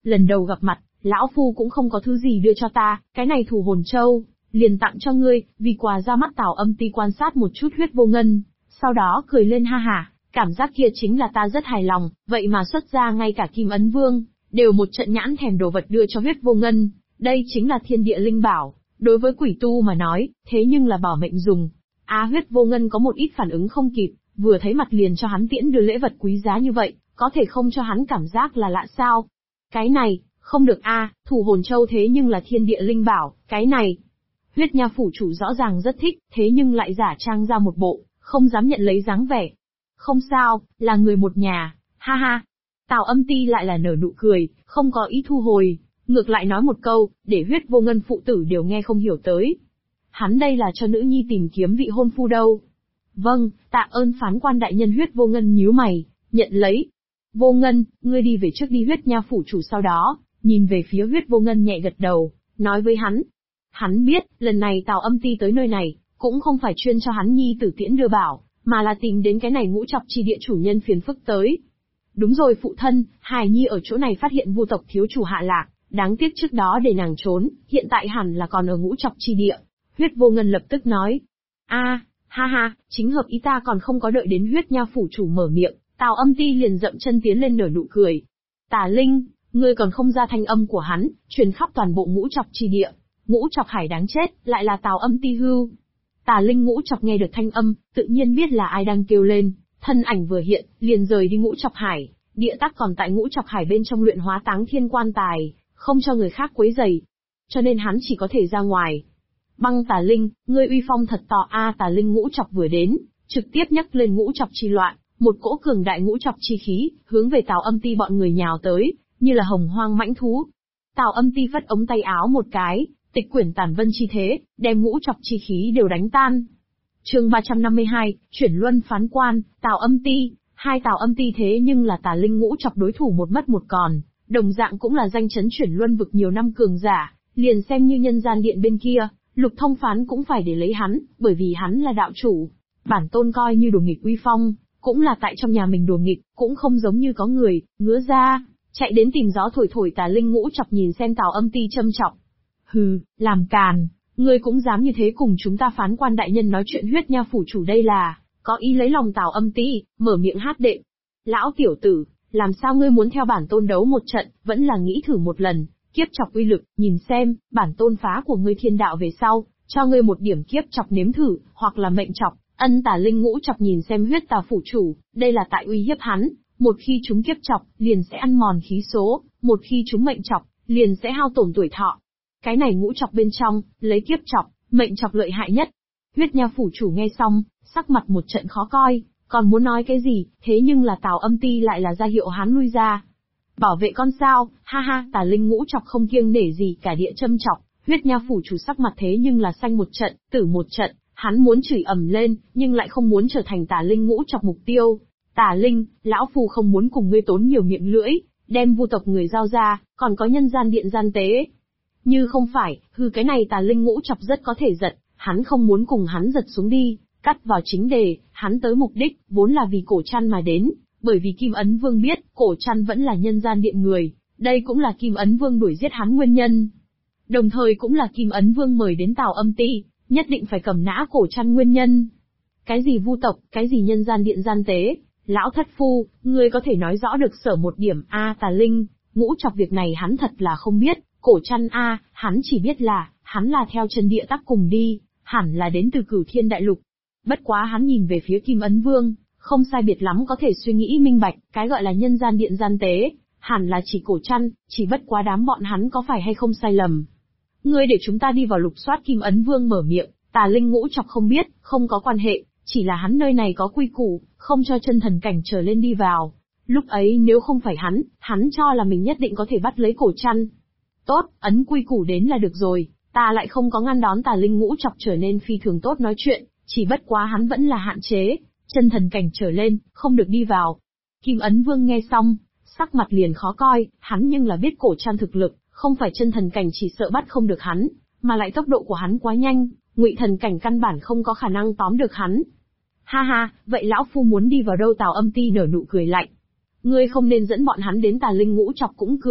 lần đầu gặp mặt, lão phu cũng không có thứ gì đưa cho ta, cái này Thủ Hồn Châu, liền tặng cho ngươi, vì quà ra mắt Tào Âm Ti quan sát một chút Huyết Vô Ngân, sau đó cười lên ha hả, cảm giác kia chính là ta rất hài lòng, vậy mà xuất ra ngay cả Kim Ấn Vương, đều một trận nhãn thèm đồ vật đưa cho Huyết Vô Ngân, đây chính là thiên địa linh bảo, đối với quỷ tu mà nói, thế nhưng là bảo mệnh dùng. Huyết Vô Ngân có một ít phản ứng không kịp, vừa thấy mặt liền cho hắn tiễn đưa lễ vật quý giá như vậy, có thể không cho hắn cảm giác là lạ sao? Cái này, không được Thủ Hồn Châu thế nhưng là thiên địa linh bảo, cái này. Huyết Nha phủ chủ rõ ràng rất thích, thế nhưng lại giả trang ra một bộ, không dám nhận lấy dáng vẻ. Không sao, là người một nhà, ha ha. Tào Âm Ti lại là nở nụ cười, không có ý thu hồi, ngược lại nói một câu, để Huyết Vô Ngân phụ tử đều nghe không hiểu tới. Hắn đây là cho nữ nhi tìm kiếm vị hôn phu đâu. Vâng, tạ ơn phán quan đại nhân. Huyết Vô Ngân nhíu mày, nhận lấy. Vô Ngân, ngươi đi về trước đi. Huyết Nha phủ chủ sau đó, nhìn về phía Huyết Vô Ngân nhẹ gật đầu, nói với hắn. Hắn biết, lần này Tào Âm Ti tới nơi này, cũng không phải chuyên cho hắn nhi tử tiễn đưa bảo, mà là tìm đến cái này ngũ trọc chi địa chủ nhân phiền phức tới. Đúng rồi phụ thân, hài nhi ở chỗ này phát hiện Vu tộc thiếu chủ hạ lạc, đáng tiếc trước đó để nàng trốn, hiện tại hẳn là còn ở ngũ trọc chi địa. Huyết Vô Ngân lập tức nói. Ha ha, chính hợp ý ta. Còn không có đợi đến Huyết Nha phủ chủ mở miệng, Tào Âm Ti liền dậm chân tiến lên nở nụ cười. Tà Linh, ngươi còn không ra thanh âm của hắn, truyền khắp toàn bộ ngũ trọc chi địa. Ngũ trọc hải đáng chết, lại là Tào Âm Ti hưu. Tà Linh ngũ trọc nghe được thanh âm, tự nhiên biết là ai đang kêu lên, thân ảnh vừa hiện, liền rời đi ngũ trọc hải, địa tắc còn tại ngũ trọc hải bên trong luyện hóa Táng Thiên quan tài, không cho người khác quấy rầy. Cho nên hắn chỉ có thể ra ngoài. Băng Tà Linh, ngươi uy phong thật to Tà Linh ngũ trọc vừa đến, trực tiếp nhắc lên ngũ trọc chi loạn, một cỗ cường đại ngũ trọc chi khí, hướng về Tào Âm Ti bọn người nhào tới, như là hồng hoang mãnh thú. Tào Âm Ti phất ống tay áo một cái, tịch quyển tản vân chi thế, đem ngũ trọc chi khí đều đánh tan. Chương 352, chuyển luân phán quan, Tào Âm Ti, hai Tào Âm Ti thế nhưng là Tà Linh ngũ trọc đối thủ một mất một còn, đồng dạng cũng là danh chấn chuyển luân vực nhiều năm cường giả, liền xem như nhân gian điện bên kia, Lục Thông phán cũng phải để lấy hắn, bởi vì hắn là đạo chủ. Bản tôn coi như đùa nghịch uy phong, cũng là tại trong nhà mình đùa nghịch, cũng không giống như có người, ngứa ra, chạy đến tìm gió thổi thổi. Tà Linh ngũ trọc nhìn xem Tào Âm Ti châm chọc. Hừ, làm càn, ngươi cũng dám như thế cùng chúng ta phán quan đại nhân nói chuyện. Huyết Nha phủ chủ đây là, có ý lấy lòng Tào Âm Ti, mở miệng hát đệm. Lão tiểu tử, làm sao ngươi muốn theo bản tôn đấu một trận, vẫn là nghĩ thử một lần, kiếp chọc uy lực, nhìn xem, bản tôn phá của ngươi thiên đạo về sau, cho ngươi một điểm kiếp chọc nếm thử, hoặc là mệnh chọc. Tà Linh ngũ chọc nhìn xem Huyết Tà phủ chủ, đây là tại uy hiếp hắn, một khi chúng kiếp chọc, liền sẽ ăn mòn khí số, một khi chúng mệnh chọc, liền sẽ hao tổn tuổi thọ. Cái này ngũ chọc bên trong, lấy kiếp chọc, mệnh chọc lợi hại nhất. Huyết Nha phủ chủ nghe xong, sắc mặt một trận khó coi, còn muốn nói cái gì, thế nhưng là Tào Âm Ti lại là ra hiệu hắn lui ra. Bảo vệ con sao, ha ha. Tà Linh ngũ chọc không kiêng nể gì cả địa châm chọc, Huyết Nha phủ chủ sắc mặt thế nhưng là xanh một trận, tử một trận, hắn muốn chửi ầm lên, nhưng lại không muốn trở thành Tà Linh ngũ chọc mục tiêu. Tà Linh, lão phu không muốn cùng ngươi tốn nhiều miệng lưỡi, đem Vu tộc người giao ra, còn có nhân gian điện gian tế. Như không phải, cái này Tà Linh ngũ chọc rất có thể giật, hắn không muốn cùng hắn giật xuống đi, cắt vào chính đề, hắn tới mục đích, vốn là vì Cổ Trăn mà đến, bởi vì Kim Ấn Vương biết, Cổ Trăn vẫn là nhân gian điện người, đây cũng là Kim Ấn Vương đuổi giết hắn nguyên nhân. Đồng thời cũng là Kim Ấn Vương mời đến Tào Âm Ti, nhất định phải cầm nã Cổ Trăn nguyên nhân. Cái gì Vu tộc, cái gì nhân gian điện gian tế, lão thất phu, ngươi có thể nói rõ được sở một điểm Tà Linh, ngũ chọc việc này hắn thật là không biết. Cổ Trăn hắn chỉ biết là, hắn là theo chân địa tắc cùng đi, hẳn là đến từ Cửu Thiên Đại Lục. Bất quá hắn nhìn về phía Kim Ấn Vương, không sai biệt lắm có thể suy nghĩ minh bạch, cái gọi là nhân gian điện gian tế, hẳn là chỉ Cổ Trăn, chỉ bất quá đám bọn hắn có phải hay không sai lầm. Ngươi để chúng ta đi vào lục soát. Kim Ấn Vương mở miệng, Tà Linh ngũ chọc không biết, không có quan hệ, chỉ là hắn nơi này có quy củ, không cho chân thần cảnh trở lên đi vào. Lúc ấy nếu không phải hắn cho là mình nhất định có thể bắt lấy Cổ Trăn. Tốt, ấn quy củ đến là được rồi, ta lại không có ngăn đón Tà Linh ngũ chọc trở nên phi thường tốt nói chuyện, chỉ bất quá hắn vẫn là hạn chế, chân thần cảnh trở lên, không được đi vào. Kim Ấn Vương nghe xong, sắc mặt liền khó coi, hắn nhưng là biết Cổ Trăn thực lực, không phải chân thần cảnh chỉ sợ bắt không được hắn, mà lại tốc độ của hắn quá nhanh, ngụy thần cảnh căn bản không có khả năng tóm được hắn. Ha ha, vậy lão phu muốn đi vào đâu? Tào Âm Ti nở nụ cười lạnh. Ngươi không nên dẫn bọn hắn đến. Tà Linh ngũ chọc cũng cười,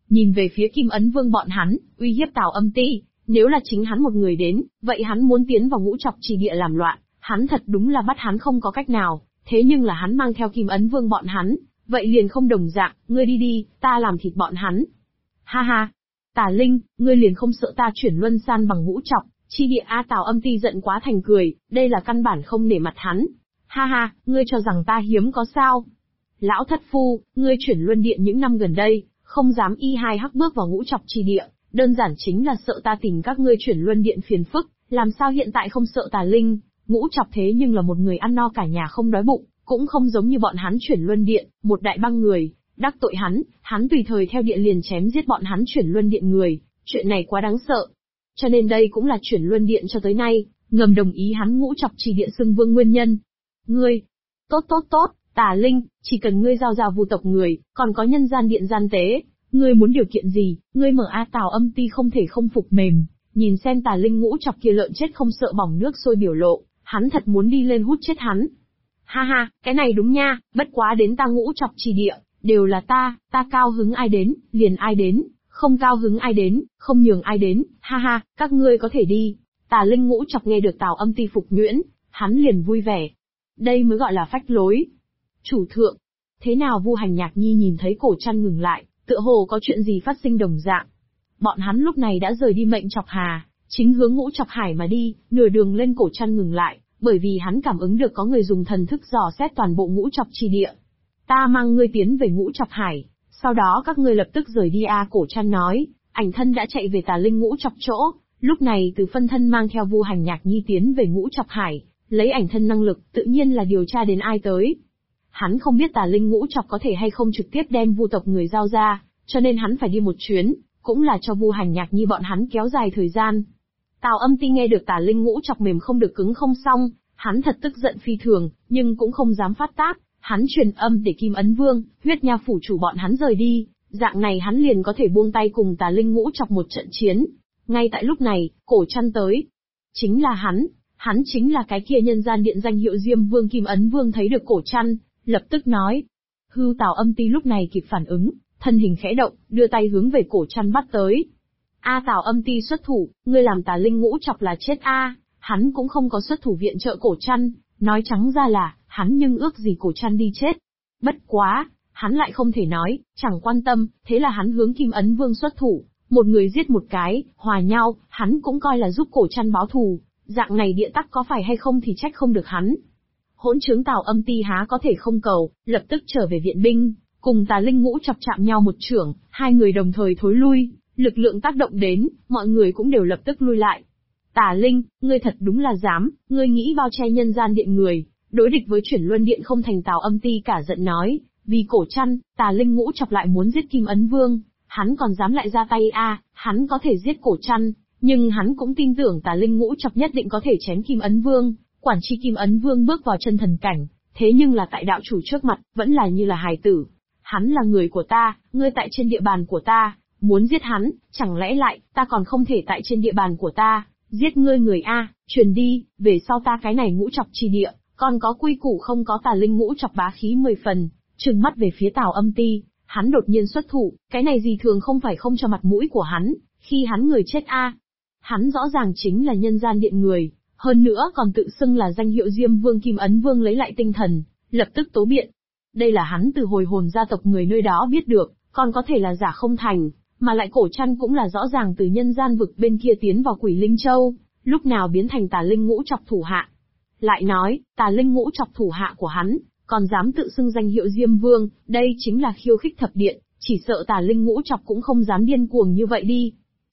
nhìn về phía Kim Ấn Vương bọn hắn, uy hiếp Tào Âm Ti. Nếu là chính hắn một người đến, vậy hắn muốn tiến vào Ngũ Trọc Trì Địa làm loạn, hắn thật đúng là bắt hắn không có cách nào, thế nhưng là hắn mang theo Kim Ấn Vương bọn hắn, vậy liền không đồng dạng, ngươi đi đi, ta làm thịt bọn hắn. Ha ha, Tà Linh, ngươi liền không sợ ta chuyển luân san bằng Ngũ Trọc Chi Địa a? Tào Âm Ti giận quá thành cười, đây là căn bản không nể mặt hắn. Ha ha, ngươi cho rằng ta hiếm có sao? Lão thất phu, ngươi chuyển luân điện những năm gần đây, không dám y hai hắc bước vào Ngũ Trọc Trì Địa, đơn giản chính là sợ ta tìm các ngươi chuyển luân điện phiền phức, làm sao hiện tại không sợ Tà Linh? Ngũ Trọc thế nhưng là một người ăn no cả nhà không đói bụng, cũng không giống như bọn hắn chuyển luân điện, một đại băng người, đắc tội hắn tùy thời theo địa liền chém giết bọn hắn chuyển luân điện người, chuyện này quá đáng sợ. Cho nên đây cũng là chuyển luân điện cho tới nay, ngầm đồng ý hắn Ngũ Trọc Trì Địa xưng vương nguyên nhân. Ngươi, tốt, Tà Linh, chỉ cần ngươi giao ra vu tộc người, còn có nhân gian điện gian tế, ngươi muốn điều kiện gì, ngươi mở a? Tào Âm Ti không thể không phục mềm, nhìn xem Tà Linh Ngũ Trọc kia lợn chết không sợ bỏng nước sôi biểu lộ, hắn thật muốn đi lên hút chết hắn. Ha ha, cái này đúng nha, bất quá đến ta Ngũ Trọc Trì Địa, đều là ta cao hứng ai đến, liền ai đến, không cao hứng ai đến, không nhường ai đến, ha ha, các ngươi có thể đi. Tà Linh Ngũ Trọc nghe được Tào Âm Ti phục nhuyễn, hắn liền vui vẻ. Đây mới gọi là phách lối. Chủ thượng, thế nào? Vu Hành Nhạc Nhi nhìn thấy Cổ Trăn ngừng lại, tựa hồ có chuyện gì phát sinh đồng dạng. Bọn hắn lúc này đã rời đi Mệnh Trọc Hà, chính hướng Ngũ Trọc Hải mà đi, nửa đường lên Cổ Trăn ngừng lại, bởi vì hắn cảm ứng được có người dùng thần thức dò xét toàn bộ Ngũ Trọc Chi Địa. Ta mang ngươi tiến về Ngũ Trọc Hải, sau đó các ngươi lập tức rời đi a? Cổ Trăn nói, ảnh thân đã chạy về Tà Linh Ngũ Trọc chỗ, lúc này từ phân thân mang theo Vu Hành Nhạc Nhi tiến về Ngũ Trọc Hải, lấy ảnh thân năng lực, tự nhiên là điều tra đến ai tới. Hắn không biết Tà Linh Ngũ Trọc có thể hay không trực tiếp đem vu tộc người giao ra, cho nên hắn phải đi một chuyến, cũng là cho Vu Hành Nhạc Nhi bọn hắn kéo dài thời gian. Tào Âm Ti nghe được Tà Linh Ngũ Trọc mềm không được cứng không xong, hắn thật tức giận phi thường, nhưng cũng không dám phát tác, hắn truyền âm để Kim Ấn Vương, Huyết Nha phủ chủ bọn hắn rời đi, dạng này hắn liền có thể buông tay cùng Tà Linh Ngũ Trọc một trận chiến. Ngay tại lúc này, Cổ Trăn tới. Chính là hắn chính là cái kia nhân gian điện danh hiệu Diêm Vương. Kim Ấn Vương thấy được Cổ Trăn, lập tức nói. Tào Âm Ti lúc này kịp phản ứng, thân hình khẽ động, đưa tay hướng về Cổ Trăn bắt tới. Tào Âm Ti xuất thủ, ngươi làm Tà Linh Ngũ Trọc là chết hắn cũng không có xuất thủ viện trợ Cổ Trăn, nói trắng ra là, hắn nhưng ước gì Cổ Trăn đi chết. Bất quá, hắn lại không thể nói, chẳng quan tâm, thế là hắn hướng Kim Ấn Vương xuất thủ, một người giết một cái, hòa nhau, hắn cũng coi là giúp Cổ Trăn báo thù, dạng này địa tắc có phải hay không thì trách không được hắn. Hỗn trướng Tào Âm Ti há có thể không cầu, lập tức trở về viện binh, cùng Tà Linh Ngũ Trọc chạm nhau một chưởng, hai người đồng thời thối lui, lực lượng tác động đến, mọi người cũng đều lập tức lui lại. Tà Linh, ngươi thật đúng là dám, ngươi nghĩ bao che nhân gian điện người, đối địch với chuyển luân điện không thành? Tào Âm Ti cả giận nói, vì Cổ Trăn, Tà Linh Ngũ Trọc lại muốn giết Kim Ấn Vương, hắn còn dám lại ra tay hắn có thể giết Cổ Trăn, nhưng hắn cũng tin tưởng Tà Linh Ngũ Trọc nhất định có thể chém Kim Ấn Vương. Quản chi Kim Ấn Vương bước vào chân thần cảnh, thế nhưng là tại đạo chủ trước mặt, vẫn là như là hài tử. Hắn là người của ta, ngươi tại trên địa bàn của ta, muốn giết hắn, chẳng lẽ lại, ta còn không thể tại trên địa bàn của ta, giết ngươi người truyền đi, về sau ta cái này Ngũ Trọc Chi Địa, còn có quy củ không có? Tà Linh Ngũ Trọc bá khí 10 phần, trừng mắt về phía Tào Âm Ti, hắn đột nhiên xuất thủ, cái này gì thường không phải không cho mặt mũi của hắn, khi hắn người chết Hắn rõ ràng chính là nhân gian điện người. Hơn nữa còn tự xưng là danh hiệu Diêm Vương. Kim Ấn Vương lấy lại tinh thần, lập tức tố biện. Đây là hắn từ hồi hồn gia tộc người nơi đó biết được, còn có thể là giả không thành, mà lại Cổ Trăn cũng là rõ ràng từ nhân gian vực bên kia tiến vào Quỷ Linh Châu, lúc nào biến thành Tà Linh Ngũ Trọc thủ hạ. Lại nói, Tà Linh Ngũ Trọc thủ hạ của hắn, còn dám tự xưng danh hiệu Diêm Vương, đây chính là khiêu khích thập điện, chỉ sợ Tà Linh Ngũ Trọc cũng không dám điên cuồng như vậy đi.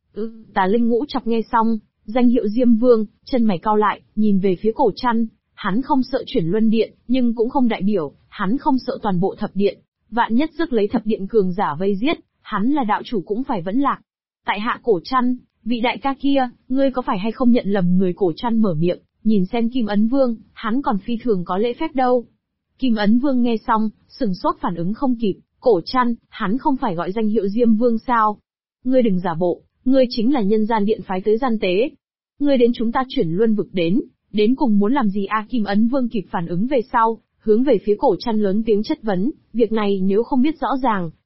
Tà Linh Ngũ Trọc nghe xong, danh hiệu Diêm Vương, chân mày cau lại, nhìn về phía Cổ Trăn, hắn không sợ chuyển luân điện, nhưng cũng không đại biểu, hắn không sợ toàn bộ thập điện, vạn nhất rước lấy thập điện cường giả vây giết, hắn là đạo chủ cũng phải vẫn lạc. Tại hạ Cổ Trăn, vị đại ca kia, ngươi có phải hay không nhận lầm người? Cổ Trăn mở miệng, nhìn xem Kim Ấn Vương, hắn còn phi thường có lễ phép đâu. Kim Ấn Vương nghe xong, sừng sốt phản ứng không kịp, Cổ Trăn, hắn không phải gọi danh hiệu Diêm Vương sao? Ngươi đừng giả bộ. Ngươi chính là nhân gian điện phái tới gian tế. Ngươi đến chúng ta chuyển luân vực đến cùng muốn làm gì? Kim Ấn Vương kịp phản ứng về sau, hướng về phía Cổ Trăn lớn tiếng chất vấn, việc này nếu không biết rõ ràng,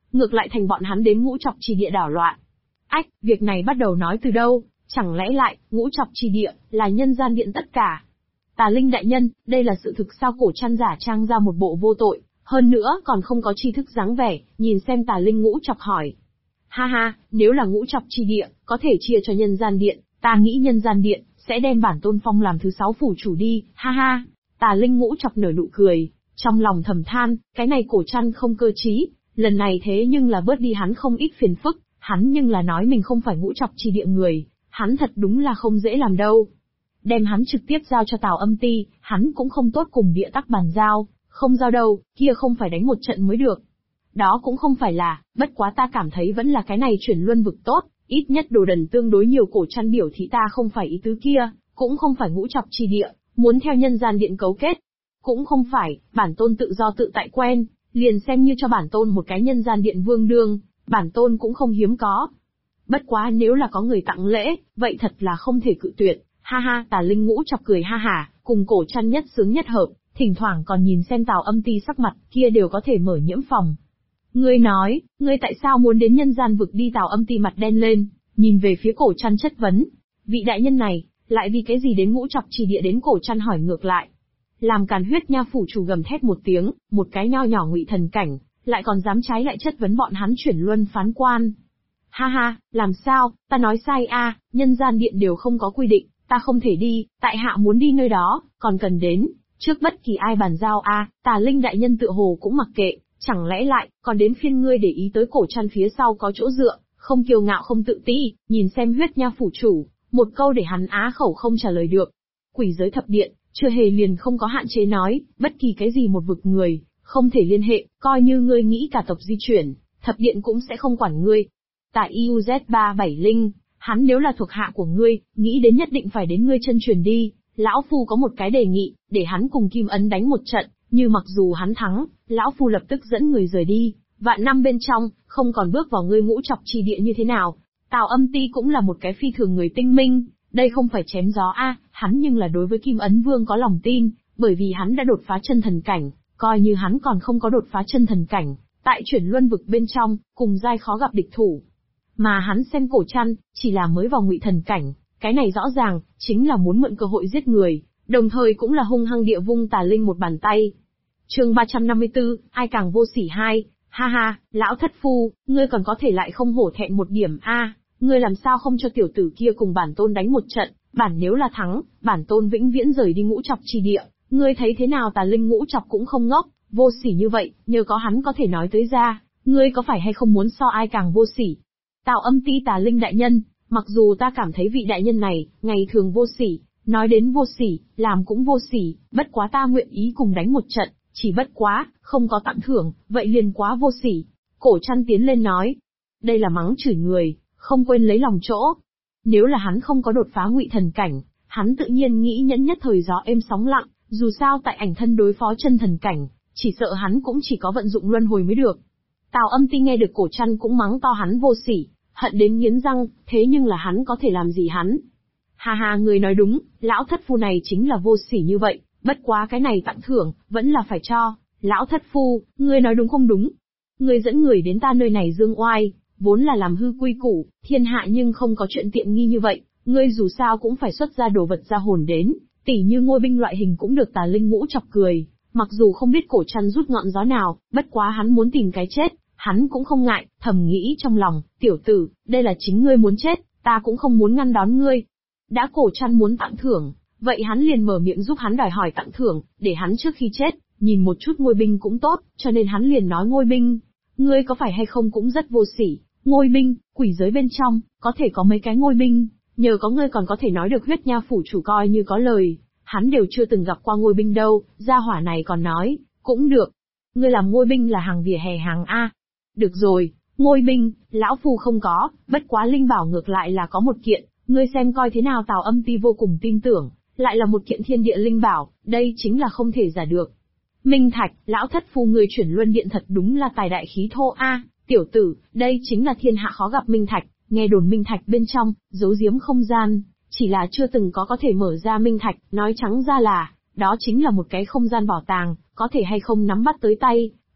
ngược lại thành bọn hắn đến Ngũ Trọc Trì Địa đảo loạn. Ách, việc này bắt đầu nói từ đâu, chẳng lẽ lại, Ngũ Trọc Trì Địa, là nhân gian điện tất cả? Tà Linh đại nhân, đây là sự thực sao? Cổ Trăn giả trang ra một bộ vô tội, hơn nữa còn không có tri thức dáng vẻ, nhìn xem Tà Linh Ngũ Trọc hỏi. Ha ha, nếu là Ngũ Trọc Trì Địa, có thể chia cho nhân gian điện, ta nghĩ nhân gian điện, sẽ đem bản tôn phong làm thứ 6 phủ chủ đi, ha ha. Tà Linh Ngũ Trọc nở nụ cười, trong lòng thầm than, cái này Cổ Trăn không cơ trí, lần này thế nhưng là bớt đi hắn không ít phiền phức, hắn nhưng là nói mình không phải Ngũ Trọc Trì Địa người, hắn thật đúng là không dễ làm đâu. Đem hắn trực tiếp giao cho Tào Âm Ti, hắn cũng không tốt cùng Địa Tắc bàn giao, không giao đâu, kia không phải đánh một trận mới được. Đó cũng không phải là, bất quá ta cảm thấy vẫn là cái này chuyển luân vực tốt, ít nhất đồ đần tương đối nhiều. Cổ Trăn biểu thị ta không phải ý tứ kia, cũng không phải Ngũ Trọc Trì Địa, muốn theo nhân gian điện cấu kết. Cũng không phải, bản tôn tự do tự tại quen, liền xem như cho bản tôn một cái nhân gian điện vương đương, bản tôn cũng không hiếm có. Bất quá nếu là có người tặng lễ, vậy thật là không thể cự tuyệt, ha ha. Tà Linh Ngũ Trọc cười ha hả, cùng Cổ Trăn nhất sướng nhất hợp, thỉnh thoảng còn nhìn xem Tào Âm Ti sắc mặt kia đều có thể mở nhiễm phòng. Ngươi nói, ngươi tại sao muốn đến nhân gian vực đi? Tào Âm Ti mặt đen lên, nhìn về phía Cổ Trăn chất vấn. Vị đại nhân này, lại vì cái gì đến Ngũ Trọc Trì Địa? Đến Cổ Trăn hỏi ngược lại. Làm Càn Huyết Nha phủ chủ gầm thét một tiếng, một cái nho nhỏ ngụy thần cảnh, lại còn dám trái lại chất vấn bọn hắn chuyển luân phán quan. Ha ha, làm sao, ta nói sai a, nhân gian điện đều không có quy định, ta không thể đi, tại hạ muốn đi nơi đó, còn cần đến trước bất kỳ ai bàn giao a. Tà Linh đại nhân tựa hồ cũng mặc kệ, chẳng lẽ lại còn đến phiên ngươi để ý tới Cổ Trăn phía sau có chỗ dựa, không kiêu ngạo không tự ti, nhìn xem Huyết Nha phủ chủ, một câu để hắn á khẩu không trả lời được. Quỷ giới thập điện, chưa hề liền không có hạn chế nói, bất kỳ cái gì một vực người, không thể liên hệ, coi như ngươi nghĩ cả tộc di chuyển, thập điện cũng sẽ không quản ngươi. Tại IUZ37 Linh, hắn nếu là thuộc hạ của ngươi, nghĩ đến nhất định phải đến ngươi chân truyền đi, lão phu có một cái đề nghị, để hắn cùng Kim Ấn đánh một trận, như mặc dù hắn thắng, lão phu lập tức dẫn người rời đi, vạn năm bên trong, không còn bước vào ngươi Ngũ Trọc Trì Địa như thế nào. Tào Âm Ti cũng là một cái phi thường người tinh minh, đây không phải chém gió a, hắn nhưng là đối với Kim Ấn Vương có lòng tin, bởi vì hắn đã đột phá chân thần cảnh, coi như hắn còn không có đột phá chân thần cảnh, tại chuyển luân vực bên trong, cùng giai khó gặp địch thủ. Mà hắn xem Cổ Trăn, chỉ là mới vào ngụy thần cảnh, cái này rõ ràng, chính là muốn mượn cơ hội giết người, đồng thời cũng là hung hăng địa vung Tà Linh một bàn tay. Chương 354, ai càng vô sỉ hai, ha ha, lão thất phu, ngươi còn có thể lại không hổ thẹn một điểm a, ngươi làm sao không cho tiểu tử kia cùng bản tôn đánh một trận, bản nếu là thắng, bản tôn vĩnh viễn rời đi Ngũ Trọc Trì Địa, ngươi thấy thế nào? Tà Linh Ngũ Trọc cũng không ngốc, vô sỉ như vậy, nhờ có hắn có thể nói tới ra, ngươi có phải hay không muốn so ai càng vô sỉ? Tào Âm Ti Tà Linh đại nhân, mặc dù ta cảm thấy vị đại nhân này, ngày thường vô sỉ, nói đến vô sỉ, làm cũng vô sỉ, bất quá ta nguyện ý cùng đánh một trận, chỉ bất quá, không có tặng thưởng, vậy liền quá vô sỉ. Cổ Trăn tiến lên nói, đây là mắng chửi người, không quên lấy lòng chỗ. Nếu là hắn không có đột phá ngụy thần cảnh, hắn tự nhiên nghĩ nhẫn nhất thời gió êm sóng lặng, dù sao tại ảnh thân đối phó chân thần cảnh, chỉ sợ hắn cũng chỉ có vận dụng luân hồi mới được. Tào Âm Ti nghe được Cổ Trăn cũng mắng to hắn vô sỉ, hận đến nghiến răng, thế nhưng là hắn có thể làm gì hắn? Hà hà, người nói đúng, lão thất phu này chính là vô sỉ như vậy, bất quá cái này tặng thưởng, vẫn là phải cho. Lão thất phu, ngươi nói đúng không đúng? Ngươi dẫn người đến ta nơi này dương oai, vốn là làm hư quy củ, thiên hạ nhưng không có chuyện tiện nghi như vậy, ngươi dù sao cũng phải xuất ra đồ vật ra hồn đến, tỉ như ngôi binh loại hình cũng được. Tà Linh Ngũ Trọc cười, mặc dù không biết Cổ Trăn rút ngọn gió nào, bất quá hắn muốn tìm cái chết, hắn cũng không ngại, thầm nghĩ trong lòng, tiểu tử, đây là chính ngươi muốn chết, ta cũng không muốn ngăn đón ngươi. Đã Cổ Trăn muốn tặng thưởng, vậy hắn liền mở miệng giúp hắn đòi hỏi tặng thưởng, để hắn trước khi chết, nhìn một chút ngôi binh cũng tốt, cho nên hắn liền nói ngôi binh. Ngươi có phải hay không cũng rất vô sỉ, ngôi binh, quỷ giới bên trong, có thể có mấy cái ngôi binh, nhờ có ngươi còn có thể nói được Huyết Nha phủ chủ coi như có lời, hắn đều chưa từng gặp qua ngôi binh đâu, gia hỏa này còn nói, cũng được. Ngươi làm ngôi binh là hàng vỉa hè hàng A. Được rồi, ngôi binh, lão phu không có, bất quá linh bảo ngược lại là có một kiện, ngươi xem coi thế nào. Tào Âm Ti vô cùng tin tưởng, lại là một kiện thiên địa linh bảo, đây chính là không thể giả được. Minh thạch, lão thất phu người chuyển luân điện thật đúng là tài đại khí thô a, tiểu tử, đây chính là thiên hạ khó gặp minh thạch, nghe đồn minh thạch bên trong, giấu giếm không gian, chỉ là chưa từng có thể mở ra minh thạch, nói trắng ra là, đó chính là một cái không gian bảo tàng, có thể hay không nắm bắt tới tay,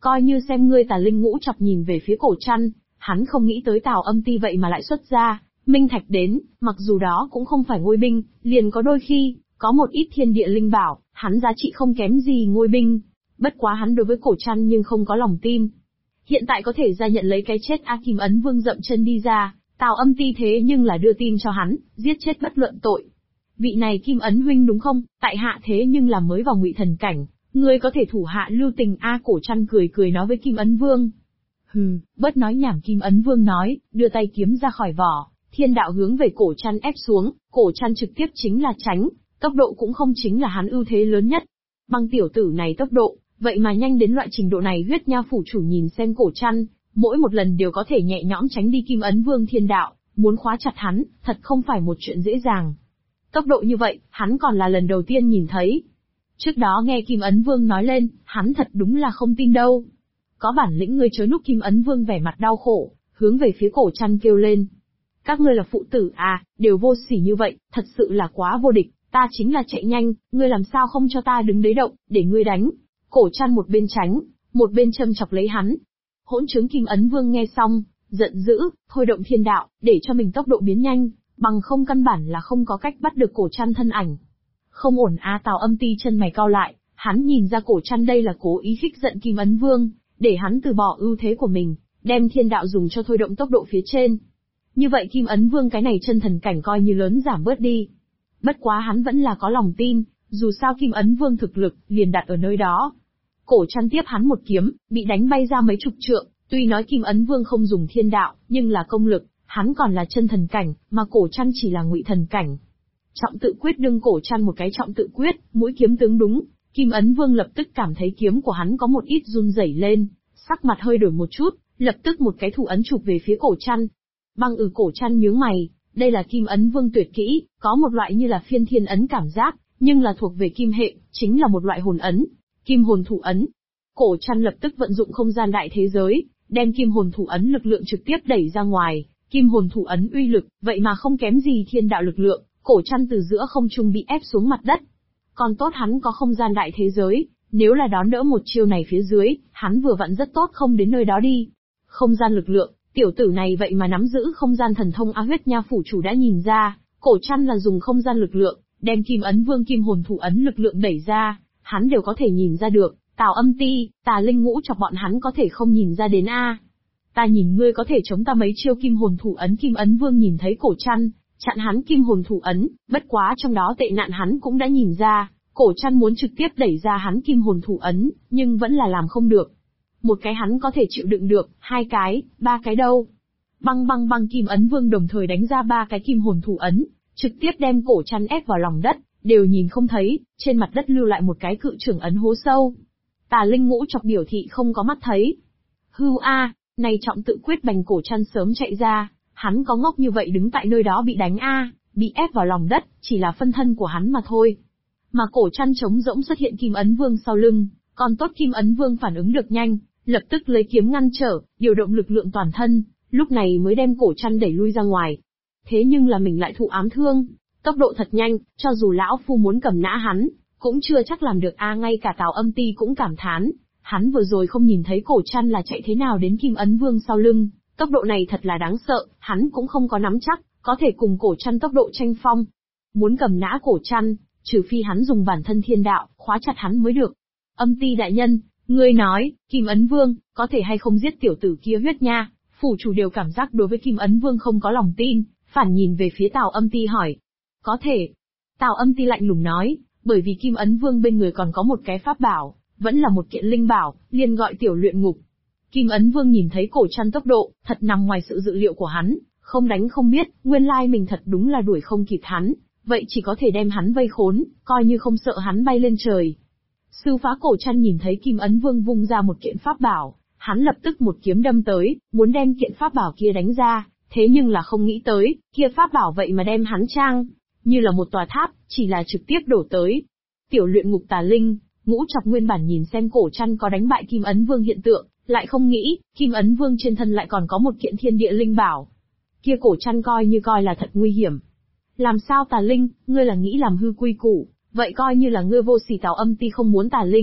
Coi như xem ngươi. Tà Linh ngũ chọc nhìn về phía Cổ Trăn, hắn không nghĩ tới Tào Âm Ti vậy mà lại xuất ra minh thạch đến, mặc dù đó cũng không phải ngôi binh, liền có đôi khi, có một ít thiên địa linh bảo, hắn giá trị không kém gì ngôi binh. Bất quá hắn đối với Cổ Trăn nhưng không có lòng tin. Hiện tại có thể ra nhận lấy cái chết. Kim Ấn Vương dậm chân đi ra, Tào Âm Ti thế nhưng là đưa tin cho hắn, giết chết bất luận tội. Vị này Kim Ấn huynh đúng không? Tại hạ thế nhưng là mới vào ngụy thần cảnh, ngươi có thể thủ hạ lưu tình. Cổ Trăn cười cười nói với Kim Ấn Vương. Hừ, bớt nói nhảm. Kim Ấn Vương nói, đưa tay kiếm ra khỏi vỏ, thiên đạo hướng về Cổ Trăn ép xuống. Cổ Trăn trực tiếp chính là tránh, tốc độ cũng không chính là hắn ưu thế lớn nhất. Băng tiểu tử này tốc độ, vậy mà nhanh đến loại trình độ này. Huyết Nha phủ chủ nhìn xem Cổ Trăn, mỗi một lần đều có thể nhẹ nhõm tránh đi Kim Ấn Vương thiên đạo, muốn khóa chặt hắn, thật không phải một chuyện dễ dàng. Tốc độ như vậy, hắn còn là lần đầu tiên nhìn thấy. Trước đó nghe Kim Ấn Vương nói lên, hắn thật đúng là không tin đâu. Có bản lĩnh ngươi chớ núp. Kim Ấn Vương vẻ mặt đau khổ, hướng về phía Cổ Trăn kêu lên. Các ngươi là phụ tử đều vô sỉ như vậy, thật sự là quá vô địch, ta chính là chạy nhanh, ngươi làm sao không cho ta đứng đấy động, để ngươi đánh. Cổ Trăn một bên tránh, một bên châm chọc lấy hắn. Hỗn trướng. Kim Ấn Vương nghe xong, giận dữ, thôi động thiên đạo, để cho mình tốc độ biến nhanh, bằng không căn bản là không có cách bắt được Cổ Trăn thân ảnh. Không ổn. Tào Âm Ti chân mày cau lại, hắn nhìn ra Cổ Trăn đây là cố ý khích giận Kim Ấn Vương, để hắn từ bỏ ưu thế của mình, đem thiên đạo dùng cho thôi động tốc độ phía trên. Như vậy Kim Ấn Vương cái này chân thần cảnh coi như lớn giảm bớt đi. Bất quá hắn vẫn là có lòng tin, dù sao Kim Ấn Vương thực lực liền đặt ở nơi đó. Cổ Trăn tiếp hắn một kiếm, bị đánh bay ra mấy chục trượng. Tuy nói Kim Ấn Vương không dùng thiên đạo, nhưng là công lực, hắn còn là chân thần cảnh, mà Cổ Trăn chỉ là ngụy thần cảnh. Trọng tự quyết. Đương Cổ Trăn một cái trọng tự quyết, mũi kiếm tướng đúng, Kim Ấn Vương lập tức cảm thấy kiếm của hắn có một ít run rẩy lên, sắc mặt hơi đổi một chút, lập tức một cái thủ ấn chụp về phía Cổ Trăn. Băng. Cổ Trăn nhướng mày, đây là Kim Ấn Vương tuyệt kỹ, có một loại như là phiên thiên ấn cảm giác, nhưng là thuộc về kim hệ, chính là một loại hồn ấn, kim hồn thủ ấn. Cổ Trăn lập tức vận dụng không gian đại thế giới, đem kim hồn thủ ấn lực lượng trực tiếp đẩy ra ngoài. Kim hồn thủ ấn uy lực, vậy mà không kém gì thiên đạo lực lượng. Cổ Trăn từ giữa không trung bị ép xuống mặt đất. Còn tốt hắn có không gian đại thế giới, nếu là đón đỡ một chiêu này phía dưới, hắn vừa vặn rất tốt không đến nơi đó đi. Không gian lực lượng, tiểu tử này vậy mà nắm giữ không gian thần thông. Huyết Nha phủ chủ đã nhìn ra, Cổ Trăn là dùng không gian lực lượng, đem Kim Ấn Vương kim hồn thủ ấn lực lượng đẩy ra, hắn đều có thể nhìn ra được. Tào Âm Ti, Tà Linh ngũ chọc bọn hắn có thể không nhìn ra đến Ta nhìn ngươi có thể chống ta mấy chiêu kim hồn thủ ấn. Kim Ấn Vương nhìn thấy Cổ Trăn chặn hắn kim hồn thủ ấn, bất quá trong đó tệ nạn hắn cũng đã nhìn ra, Cổ Trăn muốn trực tiếp đẩy ra hắn kim hồn thủ ấn, nhưng vẫn là làm không được. Một cái hắn có thể chịu đựng được, hai cái, ba cái đâu. Băng băng băng. Kim Ấn Vương đồng thời đánh ra ba cái kim hồn thủ ấn, trực tiếp đem Cổ Trăn ép vào lòng đất, đều nhìn không thấy, trên mặt đất lưu lại một cái cự trưởng ấn hố sâu. Tà Linh ngũ chọc biểu thị không có mắt thấy. Hưu này trọng tự quyết. Bành. Cổ Trăn sớm chạy ra, hắn có ngốc như vậy đứng tại nơi đó bị đánh bị ép vào lòng đất, chỉ là phân thân của hắn mà thôi. Mà Cổ Trăn trống rỗng xuất hiện Kim Ấn Vương sau lưng, còn tốt Kim Ấn Vương phản ứng được nhanh, lập tức lấy kiếm ngăn trở, điều động lực lượng toàn thân, lúc này mới đem Cổ Trăn đẩy lui ra ngoài. Thế nhưng là mình lại thụ ám thương, tốc độ thật nhanh, cho dù lão phu muốn cầm nã hắn, cũng chưa chắc làm được. Ngay cả Tào Âm Ti cũng cảm thán, hắn vừa rồi không nhìn thấy Cổ Trăn là chạy thế nào đến Kim Ấn Vương sau lưng, tốc độ này thật là đáng sợ, hắn cũng không có nắm chắc có thể cùng Cổ Trăn tốc độ tranh phong. Muốn cầm nã Cổ Trăn, trừ phi hắn dùng bản thân thiên đạo khóa chặt hắn mới được. Âm Ti đại nhân, ngươi nói, Kim Ấn Vương có thể hay không giết tiểu tử kia? Huyết Nha phủ chủ đều cảm giác đối với Kim Ấn Vương không có lòng tin, phản nhìn về phía Tào Âm Ti hỏi. Có thể. Tào Âm Ti lạnh lùng nói, bởi vì Kim Ấn Vương bên người còn có một cái pháp bảo, vẫn là một kiện linh bảo, liền gọi Tiểu Luyện Ngục. Kim Ấn Vương nhìn thấy Cổ Trăn tốc độ, thật nằm ngoài sự dự liệu của hắn, không đánh không biết, nguyên lai mình thật đúng là đuổi không kịp hắn, vậy chỉ có thể đem hắn vây khốn, coi như không sợ hắn bay lên trời. Sư phá. Cổ Trăn nhìn thấy Kim Ấn Vương vung ra một kiện pháp bảo, hắn lập tức một kiếm đâm tới, muốn đem kiện pháp bảo kia đánh ra, thế nhưng là không nghĩ tới, kia pháp bảo vậy mà đem hắn trang như là một tòa tháp, chỉ là trực tiếp đổ tới. Tiểu Luyện Ngục. Tà Linh ngũ chọc nguyên bản nhìn xem Cổ Trăn có đánh bại Kim Ấn Vương hiện tượng, lại không nghĩ, Kim Ấn Vương trên thân lại còn có một kiện thiên địa linh bảo. Kia Cổ Trăn coi là thật nguy hiểm. Làm sao Tà Linh, ngươi là nghĩ làm hư quy củ, vậy coi như là ngươi vô sỉ. Tào Âm Ti không muốn Tà Linh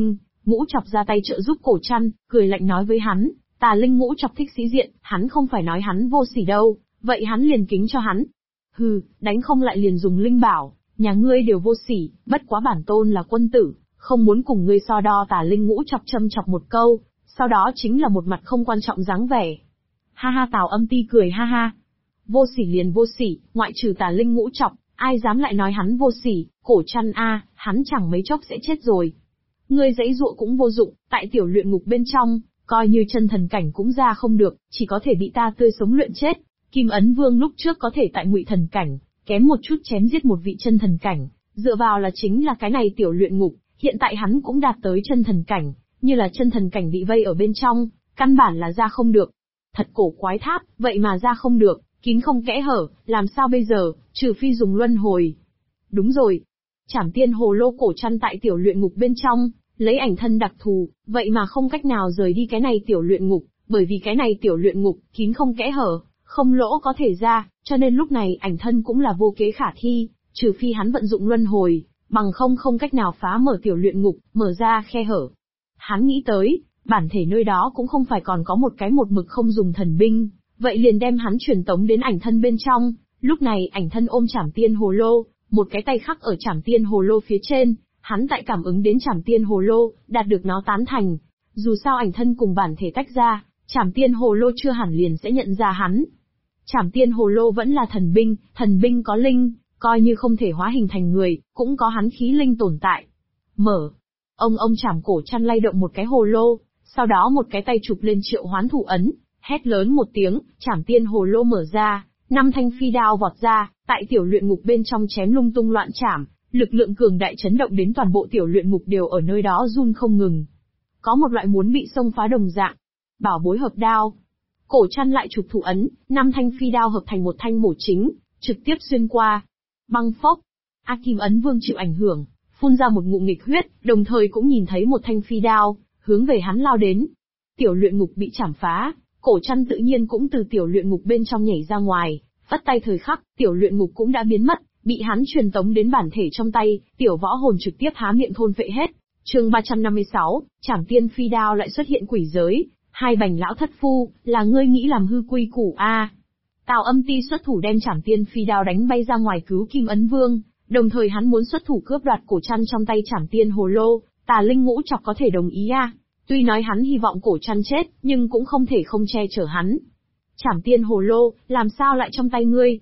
Ngũ Chọc ra tay trợ giúp Cổ Trăn, cười lạnh nói với hắn, Tà Linh Ngũ Chọc thích sĩ diện, hắn không phải nói hắn vô sỉ đâu, vậy hắn liền kính cho hắn. Hừ, đánh không lại liền dùng linh bảo, nhà ngươi đều vô sỉ, bất quá bản tôn là quân tử, không muốn cùng ngươi so đo. Tà Linh Ngũ Chọc châm chọc một câu, sau đó chính là một mặt không quan trọng dáng vẻ. Ha ha, Tào Âm Ti cười ha ha. Vô sỉ liền vô sỉ, ngoại trừ Tà Linh Ngũ Chọc, ai dám lại nói hắn vô sỉ. Cổ Trăn a, hắn chẳng mấy chốc sẽ chết rồi. Ngươi giãy giụa cũng vô dụng, tại tiểu luyện ngục bên trong, coi như chân thần cảnh cũng ra không được, chỉ có thể bị ta tươi sống luyện chết. Kim Ấn Vương lúc trước có thể tại ngụy thần cảnh, kém một chút chém giết một vị chân thần cảnh, dựa vào là chính là cái này tiểu luyện ngục, hiện tại hắn cũng đạt tới chân thần cảnh, như là chân thần cảnh bị vây ở bên trong, căn bản là ra không được. Thật cổ quái tháp, vậy mà ra không được, kín không kẽ hở, làm sao bây giờ, trừ phi dùng luân hồi. Đúng rồi, Trảm Tiên Hồ Lô. Cổ Trăn tại tiểu luyện ngục bên trong, lấy ảnh thân đặc thù, vậy mà không cách nào rời đi cái này tiểu luyện ngục, bởi vì cái này tiểu luyện ngục, kín không kẽ hở, không lỗ có thể ra, cho nên lúc này ảnh thân cũng là vô kế khả thi, trừ phi hắn vận dụng luân hồi, bằng không cách nào phá mở tiểu luyện ngục, mở ra khe hở. Hắn nghĩ tới, bản thể nơi đó cũng không phải còn có một cái một mực không dùng thần binh, vậy liền đem hắn truyền tống đến ảnh thân bên trong. Lúc này ảnh thân ôm Trảm Tiên Hồ Lô, một cái tay khắc ở Trảm Tiên Hồ Lô phía trên, hắn tại cảm ứng đến Trảm Tiên Hồ Lô, đạt được nó tán thành. Dù sao ảnh thân cùng bản thể tách ra, Trảm Tiên Hồ Lô chưa hẳn liền sẽ nhận ra hắn. Trảm Tiên Hồ Lô vẫn là thần binh có linh, coi như không thể hóa hình thành người, cũng có hắn khí linh tồn tại. Mở. Ông Trảm Cổ Trăn lay động một cái hồ lô, sau đó một cái tay chụp lên triệu hoán thủ ấn, hét lớn một tiếng, Trảm Tiên Hồ Lô mở ra, 5 thanh phi đao vọt ra, tại tiểu luyện ngục bên trong chém lung tung loạn chảm, lực lượng cường đại chấn động đến toàn bộ tiểu luyện ngục đều ở nơi đó run không ngừng. Có một loại muốn bị xông phá đồng dạng. Bảo bối hợp đao. Cổ Trăn lại chụp thủ ấn, 5 thanh phi đao hợp thành một thanh mổ chính, trực tiếp xuyên qua. Băng phốc. Kim Ấn Vương chịu ảnh hưởng, phun ra một ngụm nghịch huyết, đồng thời cũng nhìn thấy một thanh phi đao, hướng về hắn lao đến. Tiểu luyện ngục bị chảm phá, Cổ Trăn tự nhiên cũng từ tiểu luyện ngục bên trong nhảy ra ngoài, vất tay thời khắc, tiểu luyện ngục cũng đã biến mất, bị hắn truyền tống đến bản thể trong tay, tiểu võ hồn trực tiếp há miệng thôn phệ hết. Chương 356, Trảm Tiên phi đao lại xuất hiện quỷ giới. Hai Bành lão thất phu, là ngươi nghĩ làm hư quy củ a? Tào Âm Ti xuất thủ đem Trảm Tiên phi đao đánh bay ra ngoài cứu Kim Ấn Vương, đồng thời hắn muốn xuất thủ cướp đoạt Cổ Trăn trong tay Trảm Tiên Hồ Lô. Tà Linh Ngũ Chọc có thể đồng ý a? Tuy nói hắn hy vọng Cổ Trăn chết, nhưng cũng không thể không che chở hắn. Trảm Tiên Hồ Lô, làm sao lại trong tay ngươi?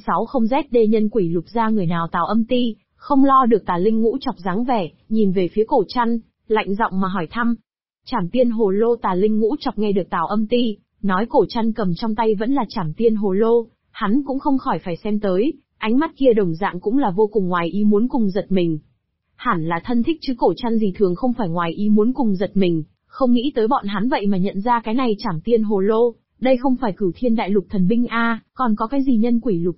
Y60ZD nhân quỷ lục ra người nào? Tào Âm Ti không lo được Tà Linh Ngũ Chọc dáng vẻ, nhìn về phía Cổ Trăn, lạnh giọng mà hỏi thăm. Trảm Tiên Hồ Lô. Tà Linh Ngũ Chọc nghe được Tào Âm Ti nói Cổ Trăn cầm trong tay vẫn là Trảm Tiên Hồ Lô, hắn cũng không khỏi phải xem tới, ánh mắt kia đồng dạng cũng là vô cùng ngoài ý muốn cùng giật mình. Hẳn là thân thích chứ Cổ Trăn gì thường không phải ngoài ý muốn cùng giật mình, không nghĩ tới bọn hắn vậy mà nhận ra cái này Trảm Tiên Hồ Lô, đây không phải Cửu Thiên Đại Lục thần binh a, còn có cái gì nhân quỷ lục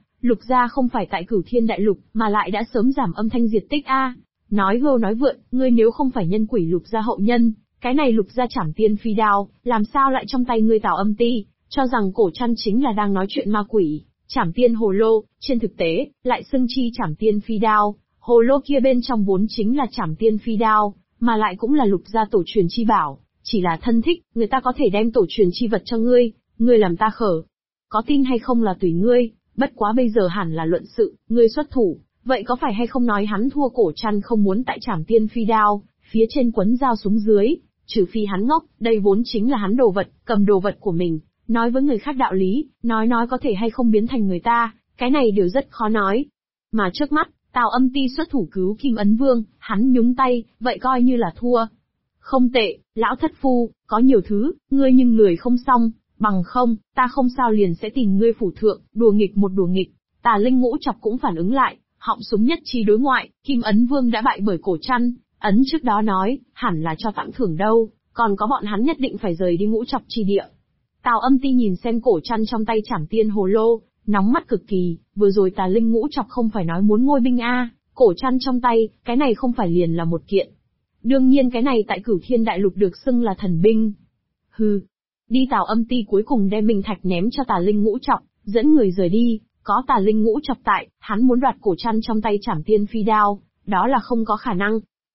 gia không phải tại Cửu Thiên Đại Lục, mà lại đã sớm giảm âm thanh diệt tích a. Nói gâu nói vượn, ngươi nếu không phải nhân quỷ lục gia hậu nhân, cái này lục gia Trảm Tiên phi đao, làm sao lại trong tay ngươi? Tào Âm Ti cho rằng Cổ Trăn chính là đang nói chuyện ma quỷ. Trảm Tiên Hồ Lô, trên thực tế, lại xưng chi Trảm Tiên phi đao, hồ lô kia bên trong vốn chính là Trảm Tiên phi đao, mà lại cũng là lục gia tổ truyền chi bảo, chỉ là thân thích, người ta có thể đem tổ truyền chi vật cho ngươi, ngươi làm ta khở. Có tin hay không là tùy ngươi, bất quá bây giờ hẳn là luận sự, ngươi xuất thủ, vậy có phải hay không nói hắn thua? Cổ Trăn không muốn tại Trảm Tiên phi đao, phía trên quấn dao xuống dưới, trừ phi hắn ngốc, đây vốn chính là hắn đồ vật, cầm đồ vật của mình, nói với người khác đạo lý, nói có thể hay không biến thành người ta, cái này đều rất khó nói. Mà trước mắt, Tào Âm Ti xuất thủ cứu Kim Ấn Vương, hắn nhúng tay, vậy coi như là thua. Không tệ, lão thất phu, có nhiều thứ, ngươi nhưng lười không xong, bằng không, ta không sao liền sẽ tìm ngươi phủ thượng, đùa nghịch một đùa nghịch. Tà Linh Ngũ Chọc cũng phản ứng lại, họng súng nhất trí đối ngoại, Kim Ấn Vương đã bại bởi Cổ Trăn, ấn trước đó nói, hẳn là cho tặng thưởng đâu, còn có bọn hắn nhất định phải rời đi Ngũ Chọc chi địa. Tào Âm Ti nhìn xem Cổ Trăn trong tay Trảm Tiên Hồ Lô, nóng mắt cực kỳ, vừa rồi Tà Linh Ngũ Chọc không phải nói muốn ngôi binh a, Cổ Trăn trong tay, cái này không phải liền là một kiện. Đương nhiên cái này tại Cửu Thiên Đại Lục được xưng là thần binh. Hừ, đi. Tào Âm Ti cuối cùng đem minh thạch ném cho Tà Linh Ngũ Chọc, dẫn người rời đi, có Tà Linh Ngũ Chọc tại, hắn muốn đoạt Cổ Trăn trong tay Trảm Tiên phi đao, đó là không có khả năng.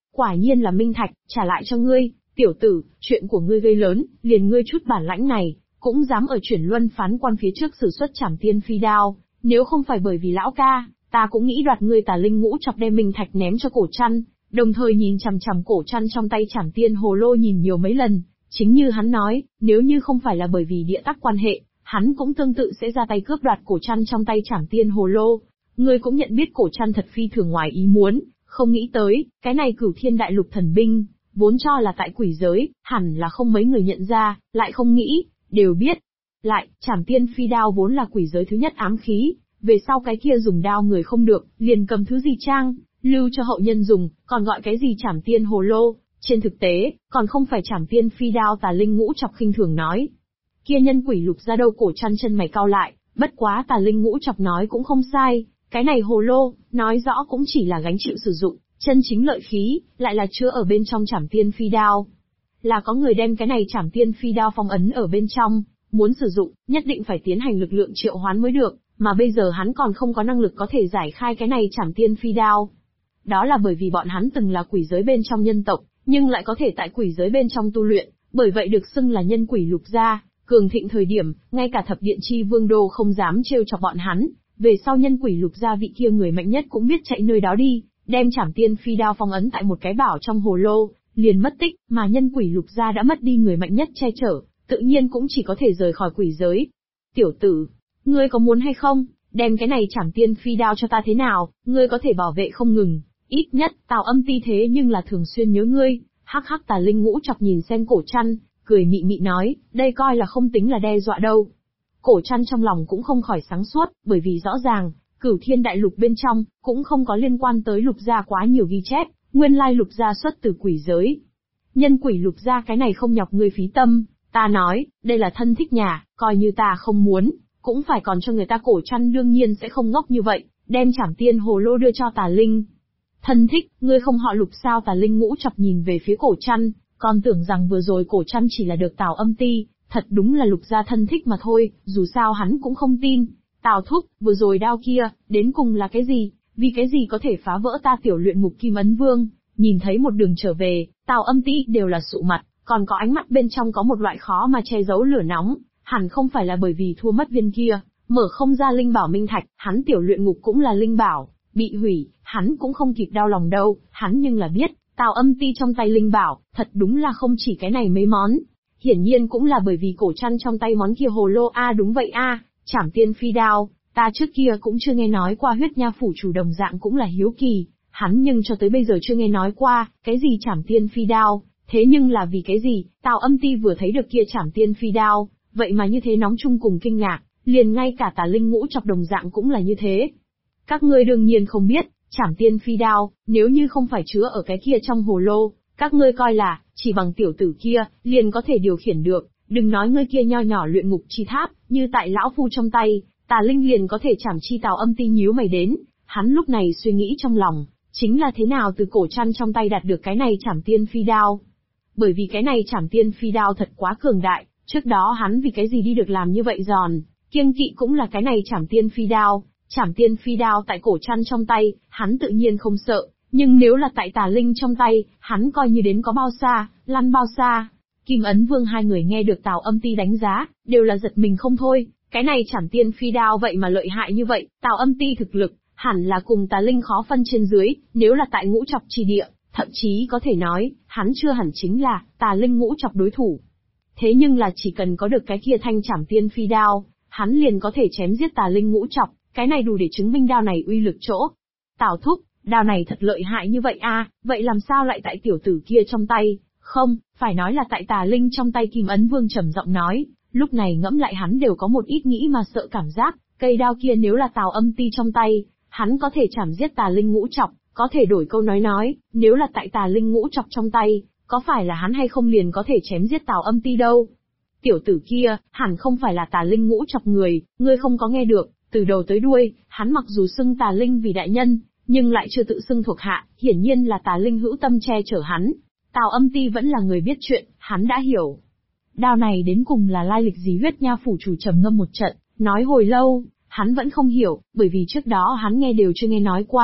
Quả nhiên là minh thạch, trả lại cho ngươi, tiểu tử, chuyện của ngươi gây lớn, liền ngươi chút bản lãnh này, cũng dám ở chuyển luân phán quan phía trước sử xuất Trảm Tiên Phi Đao, nếu không phải bởi vì lão ca, ta cũng nghĩ đoạt ngươi Tà Linh Ngũ Chọc đem minh thạch ném cho Cổ Trăn, đồng thời nhìn chằm chằm Cổ Trăn trong tay Trảm Tiên Hồ Lô nhìn nhiều mấy lần, chính như hắn nói, nếu như không phải là bởi vì địa tắc quan hệ, hắn cũng tương tự sẽ ra tay cướp đoạt Cổ Trăn trong tay Trảm Tiên Hồ Lô. Ngươi cũng nhận biết Cổ Trăn thật phi thường ngoài ý muốn, không nghĩ tới, cái này Cửu Thiên Đại Lục thần binh, vốn cho là tại quỷ giới, hẳn là không mấy người nhận ra, lại không nghĩ, đều biết. Lại, Trảm Tiên Phi Đao vốn là quỷ giới thứ nhất ám khí, về sau cái kia dùng đao người không được, liền cầm thứ gì trang, lưu cho hậu nhân dùng, còn gọi cái gì Trảm Tiên Hồ Lô, trên thực tế, còn không phải Trảm Tiên Phi Đao Tà Linh Ngũ Chọc khinh thường nói. Kia nhân quỷ lục ra đâu Cổ Trăn chân mày cau lại, bất quá Tà Linh Ngũ Chọc nói cũng không sai, cái này hồ lô, nói rõ cũng chỉ là gánh chịu sử dụng, chân chính lợi khí, lại là chứa ở bên trong Trảm Tiên Phi Đao. Là có người đem cái này Trảm Tiên Phi Đao phong ấn ở bên trong, muốn sử dụng, nhất định phải tiến hành lực lượng triệu hoán mới được, mà bây giờ hắn còn không có năng lực có thể giải khai cái này Trảm Tiên Phi Đao. Đó là bởi vì bọn hắn từng là quỷ giới bên trong nhân tộc, nhưng lại có thể tại quỷ giới bên trong tu luyện, bởi vậy được xưng là nhân quỷ lục gia, cường thịnh thời điểm, ngay cả thập điện chi vương đô không dám trêu chọc bọn hắn. Về sau nhân quỷ lục gia vị kia người mạnh nhất cũng biết chạy nơi đó đi, đem Trảm Tiên Phi Đao phong ấn tại một cái bảo trong hồ lô, liền mất tích, mà nhân quỷ lục gia đã mất đi người mạnh nhất che chở, tự nhiên cũng chỉ có thể rời khỏi quỷ giới. Tiểu tử, ngươi có muốn hay không, đem cái này Trảm Tiên Phi Đao cho ta thế nào, ngươi có thể bảo vệ không ngừng, ít nhất, Tào Âm Ti thế nhưng là thường xuyên nhớ ngươi. Hắc hắc Tà Linh Ngũ Chọc nhìn xem Cổ Trăn, cười mị mị nói, đây coi là không tính là đe dọa đâu. Cổ Trăn trong lòng cũng không khỏi sáng suốt, bởi vì rõ ràng, Cửu Thiên Đại Lục bên trong, cũng không có liên quan tới lục gia quá nhiều ghi chép, nguyên lai lục gia xuất từ quỷ giới. Nhân quỷ lục gia cái này không nhọc ngươi phí tâm, ta nói, đây là thân thích nhà, coi như ta không muốn, cũng phải còn cho người ta. Cổ Trăn đương nhiên sẽ không ngốc như vậy, đem Trảm Tiên Hồ Lô đưa cho Tà Linh. Thân thích, ngươi không họ Lục sao? Tà Linh Ngũ Chọc nhìn về phía Cổ Trăn, còn tưởng rằng vừa rồi Cổ Trăn chỉ là được Tào Âm Ti, thật đúng là Lục gia thân thích mà thôi, dù sao hắn cũng không tin. Tào thúc, vừa rồi đao kia, đến cùng là cái gì? Vì cái gì có thể phá vỡ ta tiểu luyện ngục Kim Ấn Vương? Nhìn thấy một đường trở về, Tào Âm Ti đều là sụ mặt, còn có ánh mắt bên trong có một loại khó mà che giấu lửa nóng, hẳn không phải là bởi vì thua mất viên kia, mở không ra linh bảo minh thạch, hắn tiểu luyện ngục cũng là linh bảo, bị hủy, hắn cũng không kịp đau lòng đâu, hắn nhưng là biết, Tào Âm Ti trong tay linh bảo, thật đúng là không chỉ cái này mấy món. Hiển nhiên cũng là bởi vì Cổ Trăn trong tay món kia hồ lô. Đúng vậy Trảm Tiên Phi Đao, ta trước kia cũng chưa nghe nói qua. Huyết Nha phủ chủ đồng dạng cũng là hiếu kỳ, hắn nhưng cho tới bây giờ chưa nghe nói qua, cái gì Trảm Tiên Phi Đao, thế nhưng là vì cái gì, Tào Âm Ti vừa thấy được kia Trảm Tiên Phi Đao, vậy mà như thế nóng chung cùng kinh ngạc, liền ngay cả Tà Linh Ngũ Chọc đồng dạng cũng là như thế. Các ngươi đương nhiên không biết, Trảm Tiên Phi Đao, nếu như không phải chứa ở cái kia trong hồ lô, các ngươi coi là, chỉ bằng tiểu tử kia, liền có thể điều khiển được, đừng nói ngươi kia nho nhỏ luyện ngục chi tháp, như tại lão phu trong tay, Tà Linh liền có thể chảm chi. Tào Âm Ti nhíu mày đến, hắn lúc này suy nghĩ trong lòng, chính là thế nào từ Cổ Trăn trong tay đạt được cái này Trảm Tiên Phi Đao. Bởi vì cái này Trảm Tiên Phi Đao thật quá cường đại, trước đó hắn vì cái gì đi được làm như vậy giòn, kiêng kỵ cũng là cái này Trảm Tiên Phi Đao. Trảm Tiên Phi Đao tại Cổ Trăn trong tay, hắn tự nhiên không sợ, nhưng nếu là tại Tà Linh trong tay, hắn coi như đến có bao xa, lăn bao xa. Kim Ấn Vương hai người nghe được Tào Âm Ti đánh giá, đều là giật mình không thôi, cái này Trảm Tiên Phi Đao vậy mà lợi hại như vậy, Tào Âm Ti thực lực, hẳn là cùng Tà Linh khó phân trên dưới, nếu là tại Ngũ Chọc chi địa, thậm chí có thể nói, hắn chưa hẳn chính là Tà Linh Ngũ Chọc đối thủ. Thế nhưng là chỉ cần có được cái kia thanh Trảm Tiên Phi Đao, hắn liền có thể chém giết Tà Linh Ngũ Chọc, cái này đủ để chứng minh đao này uy lực chỗ. Tào thúc, đao này thật lợi hại như vậy vậy làm sao lại tại tiểu tử kia trong tay? Không, phải nói là tại Tà Linh trong tay. Kim Ấn Vương trầm giọng nói, lúc này ngẫm lại hắn đều có một ít nghĩ mà sợ cảm giác, cây đao kia nếu là Tào Âm Ti trong tay, hắn có thể chảm giết Tà Linh Ngũ Chọc, có thể đổi câu nói, nếu là tại Tà Linh Ngũ Chọc trong tay, có phải là hắn hay không liền có thể chém giết Tào Âm Ti đâu? Tiểu tử kia, hẳn không phải là Tà Linh Ngũ Chọc người, ngươi không có nghe được, từ đầu tới đuôi, hắn mặc dù xưng Tà Linh vì đại nhân, nhưng lại chưa tự xưng thuộc hạ, hiển nhiên là Tà Linh hữu tâm che chở hắn. Tào Âm Ti vẫn là người biết chuyện, hắn đã hiểu. Đao này đến cùng là lai lịch gì? Huyết Nha phủ chủ trầm ngâm một trận, nói hồi lâu, hắn vẫn không hiểu, bởi vì trước đó hắn nghe đều chưa nghe nói qua,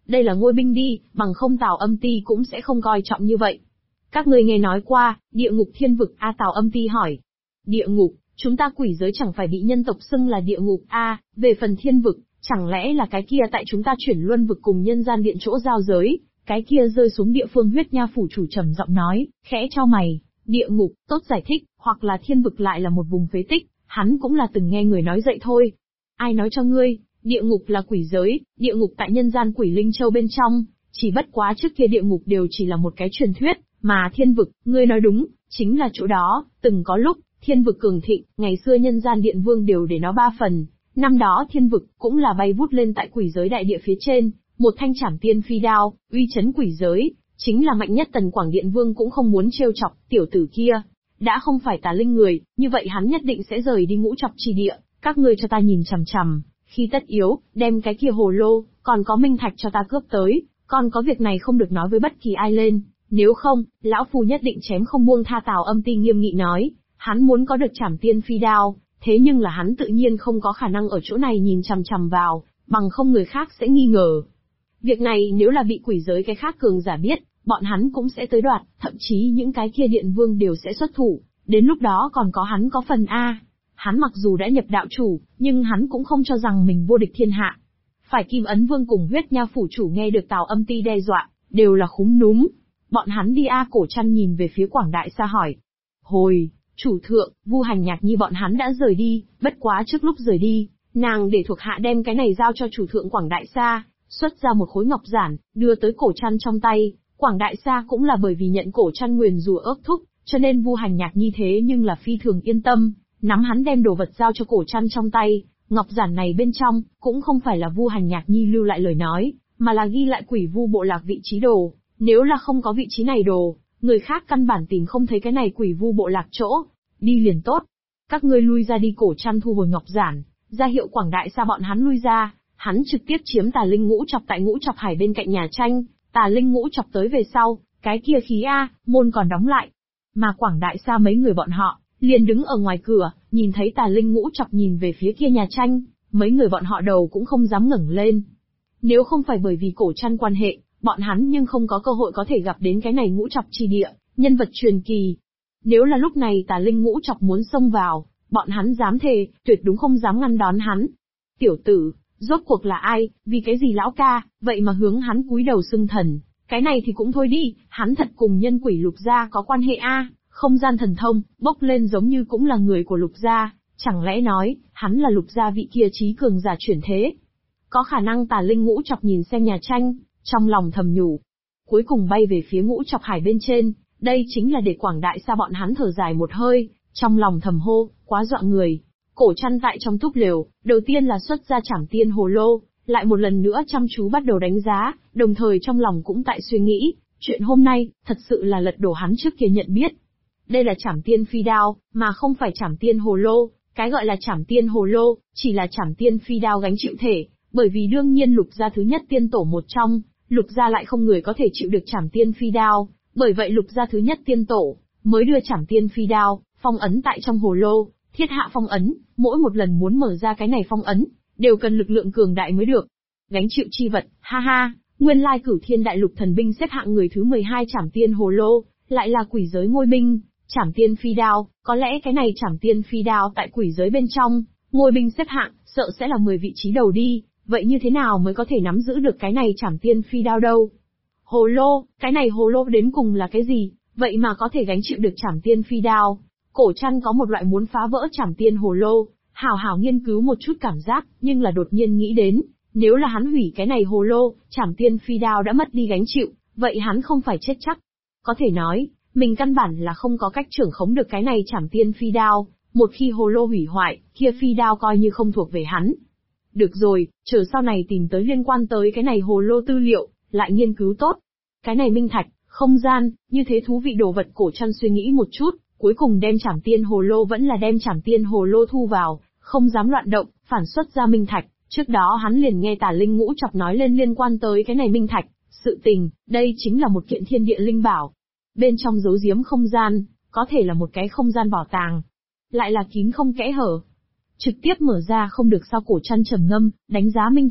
đây là ngôi binh đi, bằng không Tào Âm Ti cũng sẽ không coi trọng như vậy. Các ngươi nghe nói qua, địa ngục thiên vực a? Tào Âm Ti hỏi. Địa ngục, chúng ta quỷ giới chẳng phải bị nhân tộc xưng là địa ngục a? Về phần thiên vực, chẳng lẽ là cái kia tại chúng ta chuyển luân vực cùng nhân gian điện chỗ giao giới, cái kia rơi xuống địa phương huyết nha phủ chủ trầm giọng nói, khẽ chau mày. Địa ngục, tốt giải thích, hoặc là thiên vực lại là một vùng phế tích, hắn cũng là từng nghe người nói dậy thôi. Ai nói cho ngươi, địa ngục là quỷ giới, địa ngục tại nhân gian Quỷ Linh Châu bên trong, chỉ bất quá trước kia địa ngục đều chỉ là một cái truyền thuyết, mà thiên vực, ngươi nói đúng, chính là chỗ đó, từng có lúc, thiên vực cường thịnh, ngày xưa nhân gian điện vương đều để nó 3 phần, năm đó thiên vực cũng là bay vút lên tại quỷ giới đại địa phía trên, một thanh trảm tiên phi đao, uy chấn quỷ giới, chính là mạnh nhất Tần Quảng Điện Vương cũng không muốn trêu chọc, tiểu tử kia. Đã không phải tà linh người, như vậy hắn nhất định sẽ rời đi Ngũ Trọc Chi Địa, các ngươi cho ta nhìn chằm chằm, khi tất yếu, đem cái kia hồ lô, còn có minh thạch cho ta cướp tới, còn có việc này không được nói với bất kỳ ai lên, nếu không, lão phu nhất định chém không buông tha. Tào Âm Ti nghiêm nghị nói, hắn muốn có được trảm tiên phi đao, thế nhưng là hắn tự nhiên không có khả năng ở chỗ này nhìn chằm chằm vào, bằng không người khác sẽ nghi ngờ. Việc này nếu là bị quỷ giới cái khác cường giả biết, bọn hắn cũng sẽ tới đoạt, thậm chí những cái kia điện vương đều sẽ xuất thủ, đến lúc đó còn có hắn có phần a. Hắn mặc dù đã nhập đạo chủ, nhưng hắn cũng không cho rằng mình vô địch thiên hạ. Phải Kim Ấn Vương cùng huyết nha phủ chủ nghe được Tào Âm Ti đe dọa, đều là khúm núm. Bọn hắn đi a. Cổ Trăn nhìn về phía Quảng Đại Sa hỏi. Hồi, chủ thượng, Vu Hành Nhạc Nhi bọn hắn đã rời đi, bất quá trước lúc rời đi, nàng để thuộc hạ đem cái này giao cho chủ thượng Quảng Đại Sa, xuất ra một khối ngọc giản, đưa tới Cổ Trăn trong tay. Quảng Đại Sa cũng là bởi vì nhận Cổ Trăn nguyền rủa ước thúc, cho nên Vu Hành Nhạc Nhi thế nhưng là phi thường yên tâm, nắm hắn đem đồ vật giao cho Cổ Trăn trong tay. Ngọc giản này bên trong, cũng không phải là Vu Hành Nhạc Nhi lưu lại lời nói, mà là ghi lại quỷ vu bộ lạc vị trí đồ. Nếu là không có vị trí này đồ, người khác căn bản tìm không thấy cái này quỷ vu bộ lạc chỗ. Đi liền tốt. Các ngươi lui ra đi. Cổ Trăn thu hồi ngọc giản, ra hiệu Quảng Đại Sa bọn hắn lui ra. Hắn trực tiếp chiếm Tà Linh Ngũ Trọc tại Ngũ Trọc Hải bên cạnh nhà tranh. Tà Linh Ngũ Trọc tới về sau, cái kia khí a, môn còn đóng lại. Mà Quảng Đại Sa mấy người bọn họ, liền đứng ở ngoài cửa, nhìn thấy Tà Linh Ngũ Trọc nhìn về phía kia nhà tranh, mấy người bọn họ đầu cũng không dám ngẩng lên. Nếu không phải bởi vì Cổ Trăn quan hệ, bọn hắn nhưng không có cơ hội có thể gặp đến cái này Ngũ Trọc Chi Địa, nhân vật truyền kỳ. Nếu là lúc này Tà Linh Ngũ Trọc muốn xông vào, bọn hắn dám thề, tuyệt đúng không dám ngăn đón hắn. Tiểu tử, rốt cuộc là ai, vì cái gì lão ca, vậy mà hướng hắn cúi đầu xưng thần, cái này thì cũng thôi đi, hắn thật cùng nhân quỷ Lục gia có quan hệ a, không gian thần thông, bốc lên giống như cũng là người của Lục gia, chẳng lẽ nói, hắn là Lục gia vị kia trí cường giả chuyển thế. Có khả năng. Tà Linh Ngũ Trọc nhìn xem nhà tranh, trong lòng thầm nhủ. Cuối cùng bay về phía Ngũ Trọc Hải bên trên, đây chính là để Quảng Đại Sa bọn hắn thở dài một hơi, trong lòng thầm hô, quá dọa người. Cổ Trăn tại trong túp lều, đầu tiên là xuất ra trảm tiên hồ lô, lại một lần nữa chăm chú bắt đầu đánh giá, đồng thời trong lòng cũng tại suy nghĩ, chuyện hôm nay, thật sự là lật đổ hắn trước kia nhận biết. Đây là trảm tiên phi đao, mà không phải trảm tiên hồ lô, cái gọi là trảm tiên hồ lô, chỉ là trảm tiên phi đao gánh chịu thể, bởi vì đương nhiên Lục gia thứ nhất tiên tổ một trong, Lục gia lại không người có thể chịu được trảm tiên phi đao, bởi vậy Lục gia thứ nhất tiên tổ, mới đưa trảm tiên phi đao, phong ấn tại trong hồ lô. Thiết hạ phong ấn, mỗi một lần muốn mở ra cái này phong ấn, đều cần lực lượng cường đại mới được. Gánh chịu chi vật, ha ha, nguyên lai Cửu Thiên Đại Lục thần binh xếp hạng người thứ 12 trảm tiên hồ lô, lại là quỷ giới ngôi binh, trảm tiên phi đao, có lẽ cái này trảm tiên phi đao tại quỷ giới bên trong, ngôi binh xếp hạng, sợ sẽ là 10 vị trí đầu đi, vậy như thế nào mới có thể nắm giữ được cái này trảm tiên phi đao đâu? Hồ lô, cái này hồ lô đến cùng là cái gì, vậy mà có thể gánh chịu được trảm tiên phi đao? Cổ Trăn có một loại muốn phá vỡ trảm tiên hồ lô, hào hào nghiên cứu một chút cảm giác, nhưng là đột nhiên nghĩ đến, nếu là hắn hủy cái này hồ lô, trảm tiên phi đao đã mất đi gánh chịu, vậy hắn không phải chết chắc. Có thể nói, mình căn bản là không có cách trưởng khống được cái này trảm tiên phi đao, một khi hồ lô hủy hoại, kia phi đao coi như không thuộc về hắn. Được rồi, chờ sau này tìm tới liên quan tới cái này hồ lô tư liệu, lại nghiên cứu tốt. Cái này minh thạch, không gian, như thế thú vị đồ vật. Cổ Trăn suy nghĩ một chút, cuối cùng đem trảm tiên hồ lô vẫn là đem trảm tiên hồ lô thu vào, không dám loạn động, phản xuất ra minh thạch. Trước đó hắn liền nghe Tà Linh Ngũ Trọc nói lên liên quan tới cái này minh thạch, sự tình, đây chính là một kiện thiên địa linh bảo. Bên trong giấu giếm không gian, có thể là một cái không gian bảo tàng, lại là kín không kẽ hở. Trực tiếp mở ra không được sao? Cổ Trăn trầm ngâm, đánh giá minh thạch,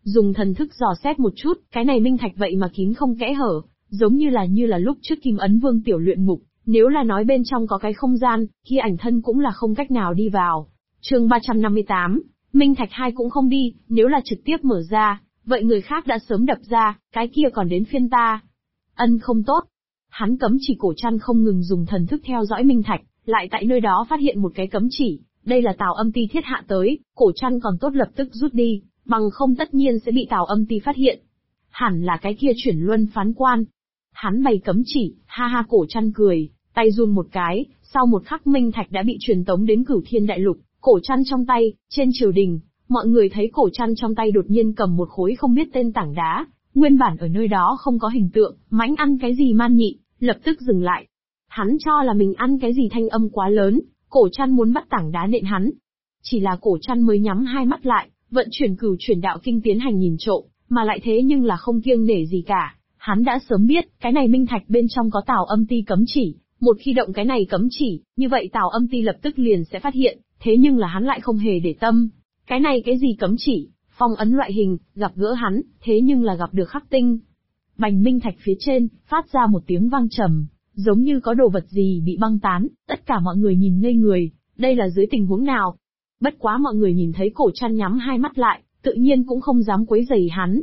dùng thần thức dò xét một chút, cái này minh thạch vậy mà kín không kẽ hở, giống như là lúc trước Kim Ấn Vương tiểu luyện ngục, nếu là nói bên trong có cái không gian, kia ảnh thân cũng là không cách nào đi vào. Chương 358, minh thạch hai cũng không đi, nếu là trực tiếp mở ra, vậy người khác đã sớm đập ra, cái kia còn đến phiên ta. Ân không tốt. Hắn cấm chỉ cổ chăn không ngừng dùng thần thức theo dõi minh thạch, lại tại nơi đó phát hiện một cái cấm chỉ, đây là Tào Âm Ti thiết hạ tới, cổ chăn còn tốt lập tức rút đi, bằng không tất nhiên sẽ bị Tào Âm Ti phát hiện. Hẳn là cái kia chuyển luân phán quan. Hắn bày cấm chỉ, ha ha cổ chăn cười, tay run một cái, sau một khắc minh thạch đã bị truyền tống đến Cửu Thiên Đại Lục, cổ chăn trong tay, trên triều đình, mọi người thấy cổ chăn trong tay đột nhiên cầm một khối không biết tên tảng đá, nguyên bản ở nơi đó không có hình tượng, mãnh ăn cái gì man nhị, lập tức dừng lại. Hắn cho là mình ăn cái gì thanh âm quá lớn, cổ chăn muốn bắt tảng đá nện hắn. Chỉ là cổ chăn mới nhắm hai mắt lại, vận chuyển Cửu Chuyển Đạo Kinh tiến hành nhìn trộm, mà lại thế nhưng là không kiêng nể gì cả. Hắn đã sớm biết, cái này minh thạch bên trong có Tào Âm Ti cấm chỉ, một khi động cái này cấm chỉ, như vậy Tào Âm Ti lập tức liền sẽ phát hiện, thế nhưng là hắn lại không hề để tâm. Cái này cái gì cấm chỉ, phong ấn loại hình, gặp gỡ hắn, thế nhưng là gặp được khắc tinh. Bành minh thạch phía trên, phát ra một tiếng vang trầm, giống như có đồ vật gì bị băng tán, tất cả mọi người nhìn ngây người, đây là dưới tình huống nào? Bất quá mọi người nhìn thấy cổ chăn nhắm hai mắt lại, tự nhiên cũng không dám quấy rầy hắn.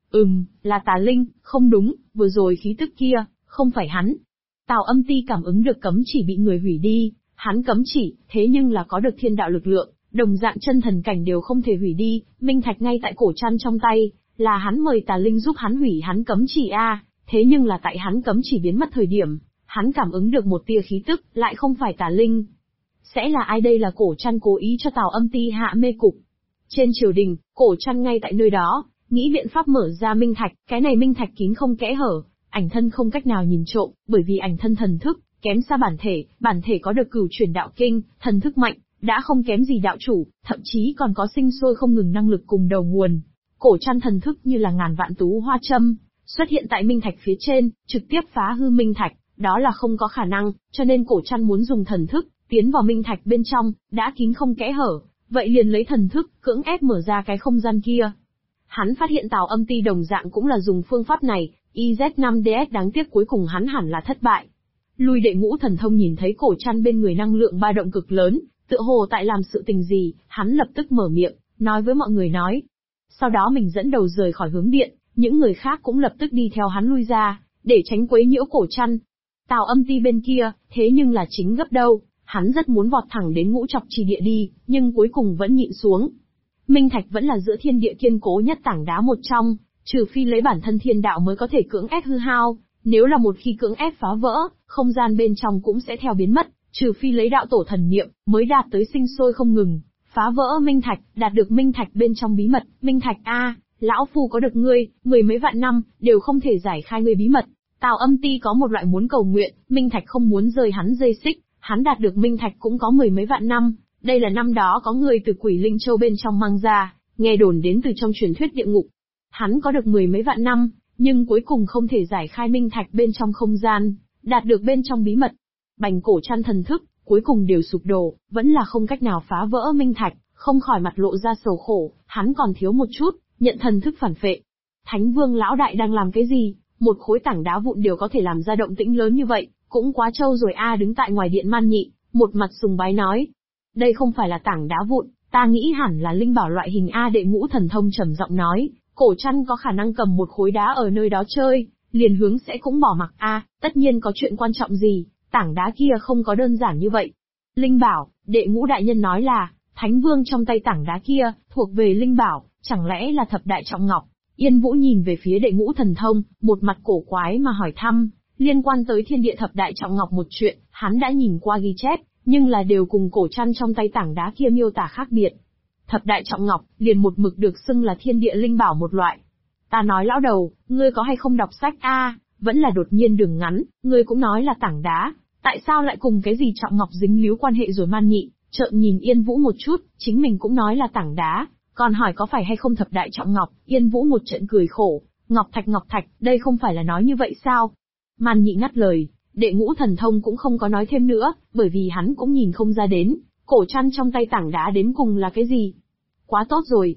Là tà linh, không đúng, vừa rồi khí tức kia, không phải hắn. Tào Âm Ti cảm ứng được cấm chỉ bị người hủy đi, hắn cấm chỉ, thế nhưng là có được thiên đạo lực lượng, đồng dạng chân thần cảnh đều không thể hủy đi, minh thạch ngay tại cổ chăn trong tay, là hắn mời tà linh giúp hắn hủy hắn cấm chỉ thế nhưng là tại hắn cấm chỉ biến mất thời điểm, hắn cảm ứng được một tia khí tức, lại không phải tà linh. Sẽ là ai đây? Là cổ chăn cố ý cho Tào Âm Ti hạ mê cục. Trên triều đình, cổ chăn ngay tại nơi đó, nghĩ biện pháp mở ra minh thạch, cái này minh thạch kín không kẽ hở, ảnh thân không cách nào nhìn trộm, bởi vì ảnh thân thần thức, kém xa bản thể có được Cửu Chuyển Đạo Kinh, thần thức mạnh, đã không kém gì đạo chủ, thậm chí còn có sinh sôi không ngừng năng lực cùng đầu nguồn. Cổ chăn thần thức như là ngàn vạn tú hoa châm, xuất hiện tại minh thạch phía trên, trực tiếp phá hư minh thạch, đó là không có khả năng, cho nên cổ chăn muốn dùng thần thức, tiến vào minh thạch bên trong, đã kín không kẽ hở, vậy liền lấy thần thức, cưỡng ép mở ra cái không gian kia. Hắn phát hiện Tào Âm Ti đồng dạng cũng là dùng phương pháp này, IZ5DS đáng tiếc cuối cùng hắn hẳn là thất bại. Lui Đệ Ngũ Thần Thông nhìn thấy cổ chăn bên người năng lượng ba động cực lớn, tựa hồ tại làm sự tình gì, hắn lập tức mở miệng, nói với mọi người nói. Sau đó mình dẫn đầu rời khỏi hướng điện, những người khác cũng lập tức đi theo hắn lui ra, để tránh quấy nhiễu cổ chăn. Tào Âm Ti bên kia, thế nhưng là chính gấp đâu, hắn rất muốn vọt thẳng đến Ngũ Trọc Trì Địa đi, nhưng cuối cùng vẫn nhịn xuống. Minh thạch vẫn là giữa thiên địa kiên cố nhất tảng đá một trong, trừ phi lấy bản thân thiên đạo mới có thể cưỡng ép hư hao, nếu là một khi cưỡng ép phá vỡ, không gian bên trong cũng sẽ theo biến mất, trừ phi lấy đạo tổ thần niệm, mới đạt tới sinh sôi không ngừng, phá vỡ minh thạch, đạt được minh thạch bên trong bí mật, minh thạch lão phu có được ngươi, mười mấy vạn năm, đều không thể giải khai ngươi bí mật. Tào Âm Ti có một loại muốn cầu nguyện, minh thạch không muốn rời hắn dây xích, hắn đạt được minh thạch cũng có mười mấy vạn năm, đây là năm đó có người từ Quỷ Linh Châu bên trong mang ra, nghe đồn đến từ trong truyền thuyết địa ngục. Hắn có được mười mấy vạn năm, nhưng cuối cùng không thể giải khai minh thạch bên trong không gian, đạt được bên trong bí mật. Bành cổ chăn thần thức, cuối cùng đều sụp đổ, vẫn là không cách nào phá vỡ minh thạch, không khỏi mặt lộ ra sầu khổ, hắn còn thiếu một chút, nhận thần thức phản phệ. Thánh Vương lão đại đang làm cái gì? Một khối tảng đá vụn đều có thể làm ra động tĩnh lớn như vậy, cũng quá trâu rồi đứng tại ngoài điện man nhị, một mặt sùng bái nói. Đây không phải là tảng đá vụn, ta nghĩ hẳn là linh bảo loại hình Đệ Ngũ Thần Thông trầm giọng nói, cổ chăn có khả năng cầm một khối đá ở nơi đó chơi, liền hướng sẽ cũng bỏ mặc tất nhiên có chuyện quan trọng gì, tảng đá kia không có đơn giản như vậy. Linh bảo, Đệ Ngũ đại nhân nói là, Thánh Vương trong tay tảng đá kia, thuộc về linh bảo, chẳng lẽ là thập đại trọng ngọc? Yên Vũ nhìn về phía Đệ Ngũ Thần Thông, một mặt cổ quái mà hỏi thăm, liên quan tới thiên địa thập đại trọng ngọc một chuyện, hắn đã nhìn qua ghi chép, nhưng là đều cùng cổ chăn trong tay tảng đá kia miêu tả khác biệt. Thập đại trọng ngọc, liền một mực được xưng là thiên địa linh bảo một loại. Ta nói lão đầu, ngươi có hay không đọc sách vẫn là đột nhiên đường ngắn, ngươi cũng nói là tảng đá, tại sao lại cùng cái gì trọng ngọc dính líu quan hệ rồi man nhị, trợn nhìn Yên Vũ một chút, chính mình cũng nói là tảng đá, còn hỏi có phải hay không thập đại trọng ngọc, Yên Vũ một trận cười khổ, ngọc thạch, đây không phải là nói như vậy sao? Man nhị ngắt lời, Đệ Ngũ Thần Thông cũng không có nói thêm nữa, bởi vì hắn cũng nhìn không ra đến, cổ chăn trong tay tảng đá đến cùng là cái gì. Quá tốt rồi.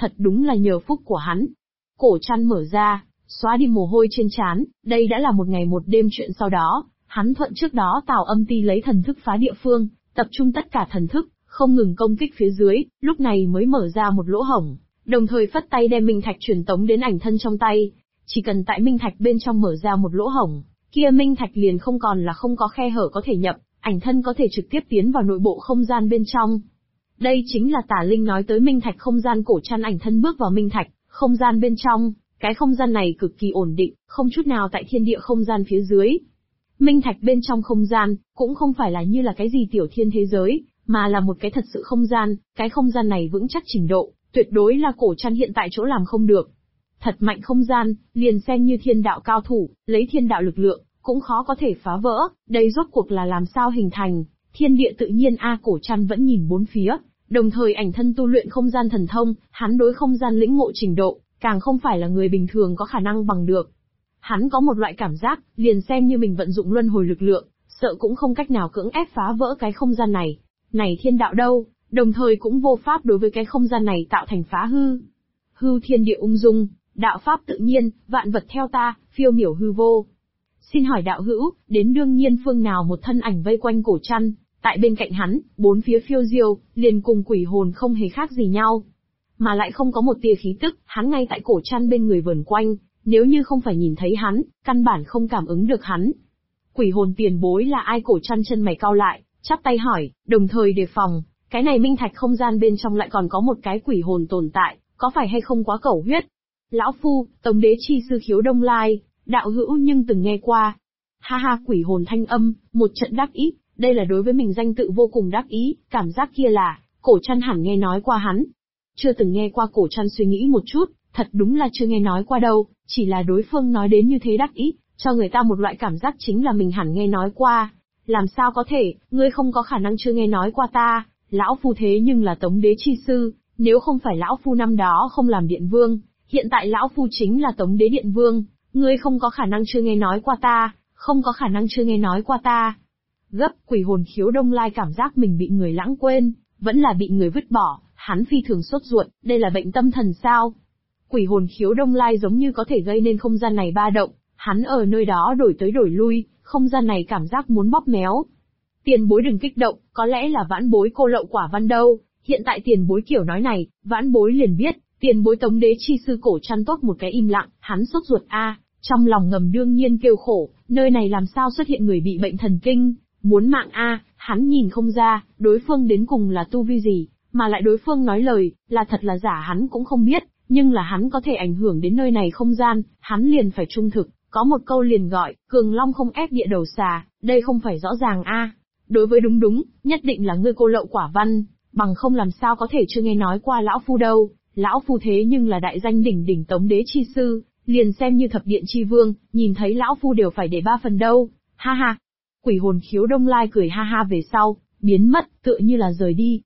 thật đúng là nhờ phúc của hắn. Cổ chăn mở ra, xóa đi mồ hôi trên trán, đây đã là một ngày một đêm chuyện sau đó, hắn thuận trước đó Tào Âm Ti lấy thần thức phá địa phương, tập trung tất cả thần thức, không ngừng công kích phía dưới, lúc này mới mở ra một lỗ hổng, đồng thời phất tay đem minh thạch truyền tống đến ảnh thân trong tay. Chỉ cần tại minh thạch bên trong mở ra một lỗ hổng, kia minh thạch liền không còn là không có khe hở có thể nhập, ảnh thân có thể trực tiếp tiến vào nội bộ không gian bên trong. Đây chính là Tả Linh nói tới minh thạch không gian. Cổ chăn ảnh thân bước vào minh thạch không gian bên trong, cái không gian này cực kỳ ổn định, không chút nào tại thiên địa không gian phía dưới. Minh thạch bên trong không gian, cũng không phải là như là cái gì tiểu thiên thế giới, mà là một cái thật sự không gian, cái không gian này vững chắc trình độ, tuyệt đối là cổ chăn hiện tại chỗ làm không được. Thật mạnh không gian, liền xem như thiên đạo cao thủ, lấy thiên đạo lực lượng, cũng khó có thể phá vỡ, đây rốt cuộc là làm sao hình thành, thiên địa tự nhiên cổ chăn vẫn nhìn bốn phía, đồng thời ảnh thân tu luyện không gian thần thông, hắn đối không gian lĩnh ngộ trình độ, càng không phải là người bình thường có khả năng bằng được. Hắn có một loại cảm giác, liền xem như mình vận dụng luân hồi lực lượng, sợ cũng không cách nào cưỡng ép phá vỡ cái không gian này. Này thiên đạo đâu, đồng thời cũng vô pháp đối với cái không gian này tạo thành phá hư. Hư thiên địa ung dung, đạo pháp tự nhiên, vạn vật theo ta, phiêu miểu hư vô. Xin hỏi đạo hữu, đến đương nhiên phương nào một thân ảnh vây quanh cổ chăn, tại bên cạnh hắn, bốn phía phiêu diêu, liền cùng quỷ hồn không hề khác gì nhau. Mà lại không có một tia khí tức, hắn ngay tại cổ chăn bên người vờn quanh, nếu như không phải nhìn thấy hắn, căn bản không cảm ứng được hắn. Quỷ hồn tiền bối là ai? Cổ chăn chân mày cau lại, chắp tay hỏi, đồng thời đề phòng, cái này minh thạch không gian bên trong lại còn có một cái quỷ hồn tồn tại, có phải hay không quá cẩu huyết? Lão phu, Tống Đế chi sư Khiếu Đông Lai, đạo hữu nhưng từng nghe qua. Ha ha, quỷ hồn thanh âm, một trận đắc ý, đây là đối với mình danh tự vô cùng đắc ý, cảm giác kia là, cổ chăn hẳn nghe nói qua hắn. Chưa từng nghe qua. Cổ chăn suy nghĩ một chút, thật đúng là chưa nghe nói qua đâu, chỉ là đối phương nói đến như thế đắc ý, cho người ta một loại cảm giác chính là mình hẳn nghe nói qua. Làm sao có thể, ngươi không có khả năng chưa nghe nói qua ta, lão phu thế nhưng là Tống Đế chi sư, nếu không phải lão phu năm đó không làm điện vương, hiện tại lão phu chính là Tống Đế điện vương, ngươi không có khả năng chưa nghe nói qua ta, không có khả năng chưa nghe nói qua ta. Gấp, quỷ hồn Khiếu Đông Lai cảm giác mình bị người lãng quên, vẫn là bị người vứt bỏ, hắn phi thường sốt ruột, đây là bệnh tâm thần sao? Quỷ hồn Khiếu Đông Lai giống như có thể gây nên không gian này ba động, hắn ở nơi đó đổi tới đổi lui, không gian này cảm giác muốn bóp méo. Tiền bối đừng kích động, có lẽ là vãn bối cô lậu quả văn đâu, hiện tại tiền bối kiểu nói này, vãn bối liền biết, tiền bối Tống Đế chi sư. Cổ chăn tốt một cái im lặng, hắn sốt ruột trong lòng ngầm đương nhiên kêu khổ, nơi này làm sao xuất hiện người bị bệnh thần kinh, muốn mạng hắn nhìn không ra, đối phương đến cùng là tu vi gì, mà lại đối phương nói lời, là thật là giả hắn cũng không biết, nhưng là hắn có thể ảnh hưởng đến nơi này không gian, hắn liền phải trung thực, có một câu liền gọi, cường long không ép địa đầu xà, đây không phải rõ ràng Đối với đúng, nhất định là ngươi cô lậu quả văn, bằng không làm sao có thể chưa nghe nói qua lão phu đâu, lão phu thế nhưng là đại danh đỉnh đỉnh Tống Đế chi sư, liền xem như thập điện chi vương, nhìn thấy lão phu đều phải để 3 phần đâu, ha ha. Quỷ hồn Khiếu Đông Lai cười ha ha về sau, biến mất, tựa như là rời đi.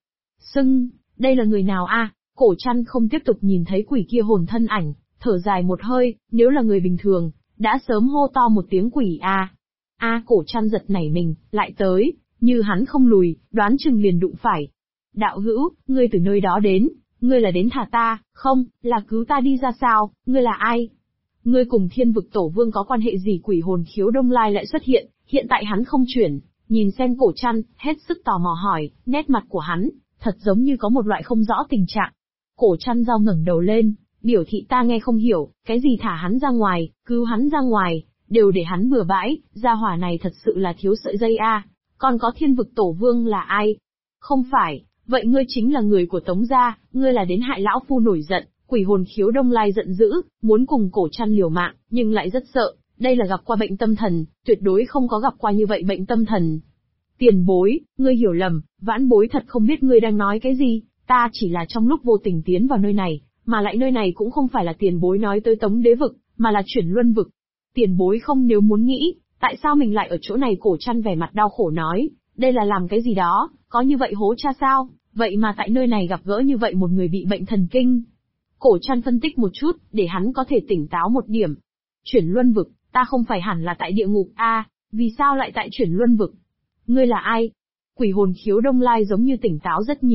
Đây là người nào Cổ chăn không tiếp tục nhìn thấy quỷ kia hồn thân ảnh, thở dài một hơi, nếu là người bình thường, đã sớm hô to một tiếng quỷ cổ chăn giật nảy mình, lại tới, như hắn không lùi, đoán chừng liền đụng phải. Đạo hữu, ngươi từ nơi đó đến, ngươi là đến thả ta, không, là cứu ta đi ra sao, ngươi là ai? Ngươi cùng Thiên Vực Tổ Vương có quan hệ gì? Quỷ hồn Khiếu Đông Lai lại xuất hiện, hiện tại hắn không chuyển, nhìn xem cổ chăn, hết sức tò mò hỏi, nét mặt của hắn, thật giống như có một loại không rõ tình trạng. Cổ chăn dao ngẩng đầu lên, biểu thị ta nghe không hiểu, cái gì thả hắn ra ngoài, cứu hắn ra ngoài, đều để hắn bừa bãi, gia hỏa này thật sự là thiếu sợi dây Còn có Thiên Vực Tổ Vương là ai? Không phải, vậy ngươi chính là người của Tống gia, ngươi là đến hại lão phu. Nổi giận, quỷ hồn Khiếu Đông Lai giận dữ, muốn cùng cổ chăn liều mạng, nhưng lại rất sợ, đây là gặp qua bệnh tâm thần, tuyệt đối không có gặp qua như vậy bệnh tâm thần. Tiền bối, ngươi hiểu lầm, vãn bối thật không biết ngươi đang nói cái gì, ta chỉ là trong lúc vô tình tiến vào nơi này, mà lại nơi này cũng không phải là tiền bối nói tới Tống Đế vực, mà là Chuyển Luân vực. Tiền bối không nếu muốn nghĩ, tại sao mình lại ở chỗ này? Cổ chăn vẻ mặt đau khổ nói, đây là làm cái gì đó, có như vậy hố cha sao, vậy mà tại nơi này gặp gỡ như vậy một người bị bệnh thần kinh. Cổ chăn phân tích một chút, để hắn có thể tỉnh táo một điểm. Chuyển Luân vực, ta không phải hẳn là tại địa ngục vì sao lại tại Chuyển Luân vực? Ngươi là ai? Quỷ hồn Khiếu Đông Lai giống như tỉnh táo rất nhiều,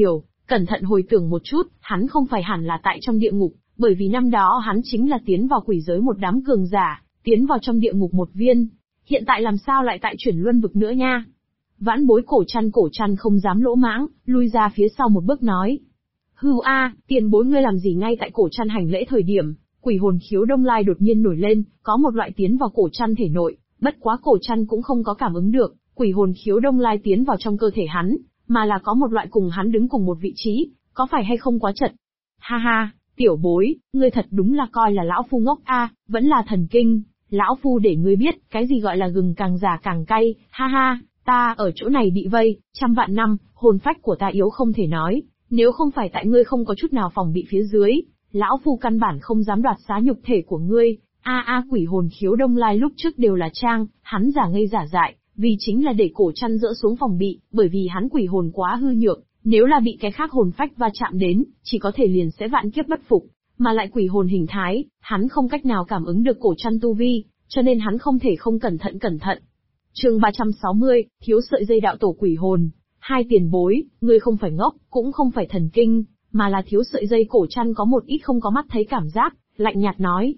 Cẩn thận hồi tưởng một chút, hắn không phải hẳn là tại trong địa ngục, bởi vì năm đó hắn chính là tiến vào quỷ giới một đám cường giả, tiến vào trong địa ngục một viên. Hiện tại làm sao lại tại chuyển luân vực nữa nha? Vãn Bối cổ chăn không dám lỗ mãng, lui ra phía sau một bước nói. Hưu a, tiền bối ngươi làm gì ngay tại cổ chăn hành lễ thời điểm, quỷ hồn khiếu Đông Lai đột nhiên nổi lên, có một loại tiến vào cổ chăn thể nội, bất quá cổ chăn cũng không có cảm ứng được, quỷ hồn khiếu Đông Lai tiến vào trong cơ thể hắn, mà là có một loại cùng hắn đứng cùng một vị trí, có phải hay không quá chật? Ha ha, tiểu bối, ngươi thật đúng là coi là lão phu ngốc a, vẫn là thần kinh, lão phu để ngươi biết, cái gì gọi là gừng càng già càng cay, ha ha, ta ở chỗ này bị vây, trăm vạn năm, hồn phách của ta yếu không thể nói, nếu không phải tại ngươi không có chút nào phòng bị phía dưới, lão phu căn bản không dám đoạt xá nhục thể của ngươi. Quỷ hồn khiếu Đông Lai lúc trước đều là trang, hắn giả ngây giả dại, vì chính là để cổ chăn dỡ xuống phòng bị, bởi vì hắn quỷ hồn quá hư nhược, nếu là bị cái khác hồn phách va chạm đến, chỉ có thể liền sẽ vạn kiếp bất phục, mà lại quỷ hồn hình thái, hắn không cách nào cảm ứng được cổ chăn tu vi, cho nên hắn không thể không cẩn thận. Chương 360, thiếu sợi dây đạo tổ quỷ hồn. Hai tiền bối, ngươi không phải ngốc, cũng không phải thần kinh, mà là thiếu sợi dây cổ chăn có một ít không có mắt thấy cảm giác, lạnh nhạt nói.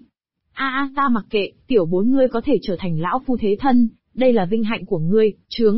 Ta mặc kệ, tiểu bối ngươi có thể trở thành lão phu thế thân, đây là vinh hạnh của ngươi,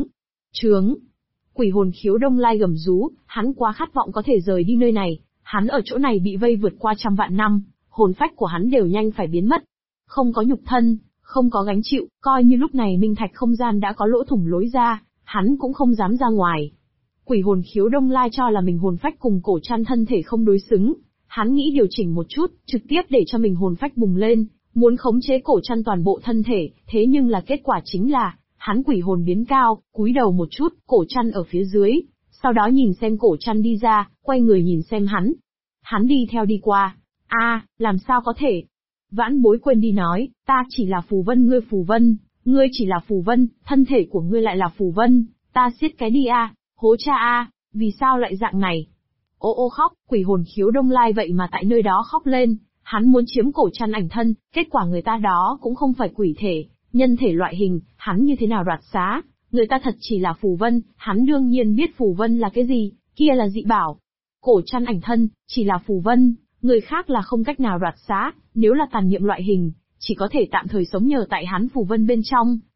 chướng. Quỷ hồn khiếu Đông Lai gầm rú, hắn quá khát vọng có thể rời đi nơi này, hắn ở chỗ này bị vây vượt qua trăm vạn năm, hồn phách của hắn đều nhanh phải biến mất. Không có nhục thân, không có gánh chịu, coi như lúc này minh thạch không gian đã có lỗ thủng lối ra, hắn cũng không dám ra ngoài. Quỷ hồn khiếu Đông Lai cho là mình hồn phách cùng cổ chăn thân thể không đối xứng, hắn nghĩ điều chỉnh một chút, trực tiếp để cho mình hồn phách bùng lên, muốn khống chế cổ chăn toàn bộ thân thể, thế nhưng là kết quả chính là, hắn quỷ hồn biến cao, cúi đầu một chút, cổ chăn ở phía dưới, sau đó nhìn xem cổ chăn đi ra, quay người nhìn xem hắn. Hắn đi theo đi qua. Làm sao có thể? Vãn Bối quên đi nói, ta chỉ là phù vân, ngươi chỉ là phù vân, thân thể của ngươi lại là phù vân, ta siết cái đi hố cha vì sao lại dạng này? Ô khóc, quỷ hồn khiếu Đông Lai vậy mà tại nơi đó khóc lên, hắn muốn chiếm cổ chăn ảnh thân, kết quả người ta đó cũng không phải quỷ thể, nhân thể loại hình, hắn như thế nào đoạt xá, người ta thật chỉ là phù vân, hắn đương nhiên biết phù vân là cái gì, kia là dị bảo. Cổ chăn ảnh thân, chỉ là phù vân, người khác là không cách nào đoạt xá, nếu là tàn niệm loại hình, chỉ có thể tạm thời sống nhờ tại hắn phù vân bên trong,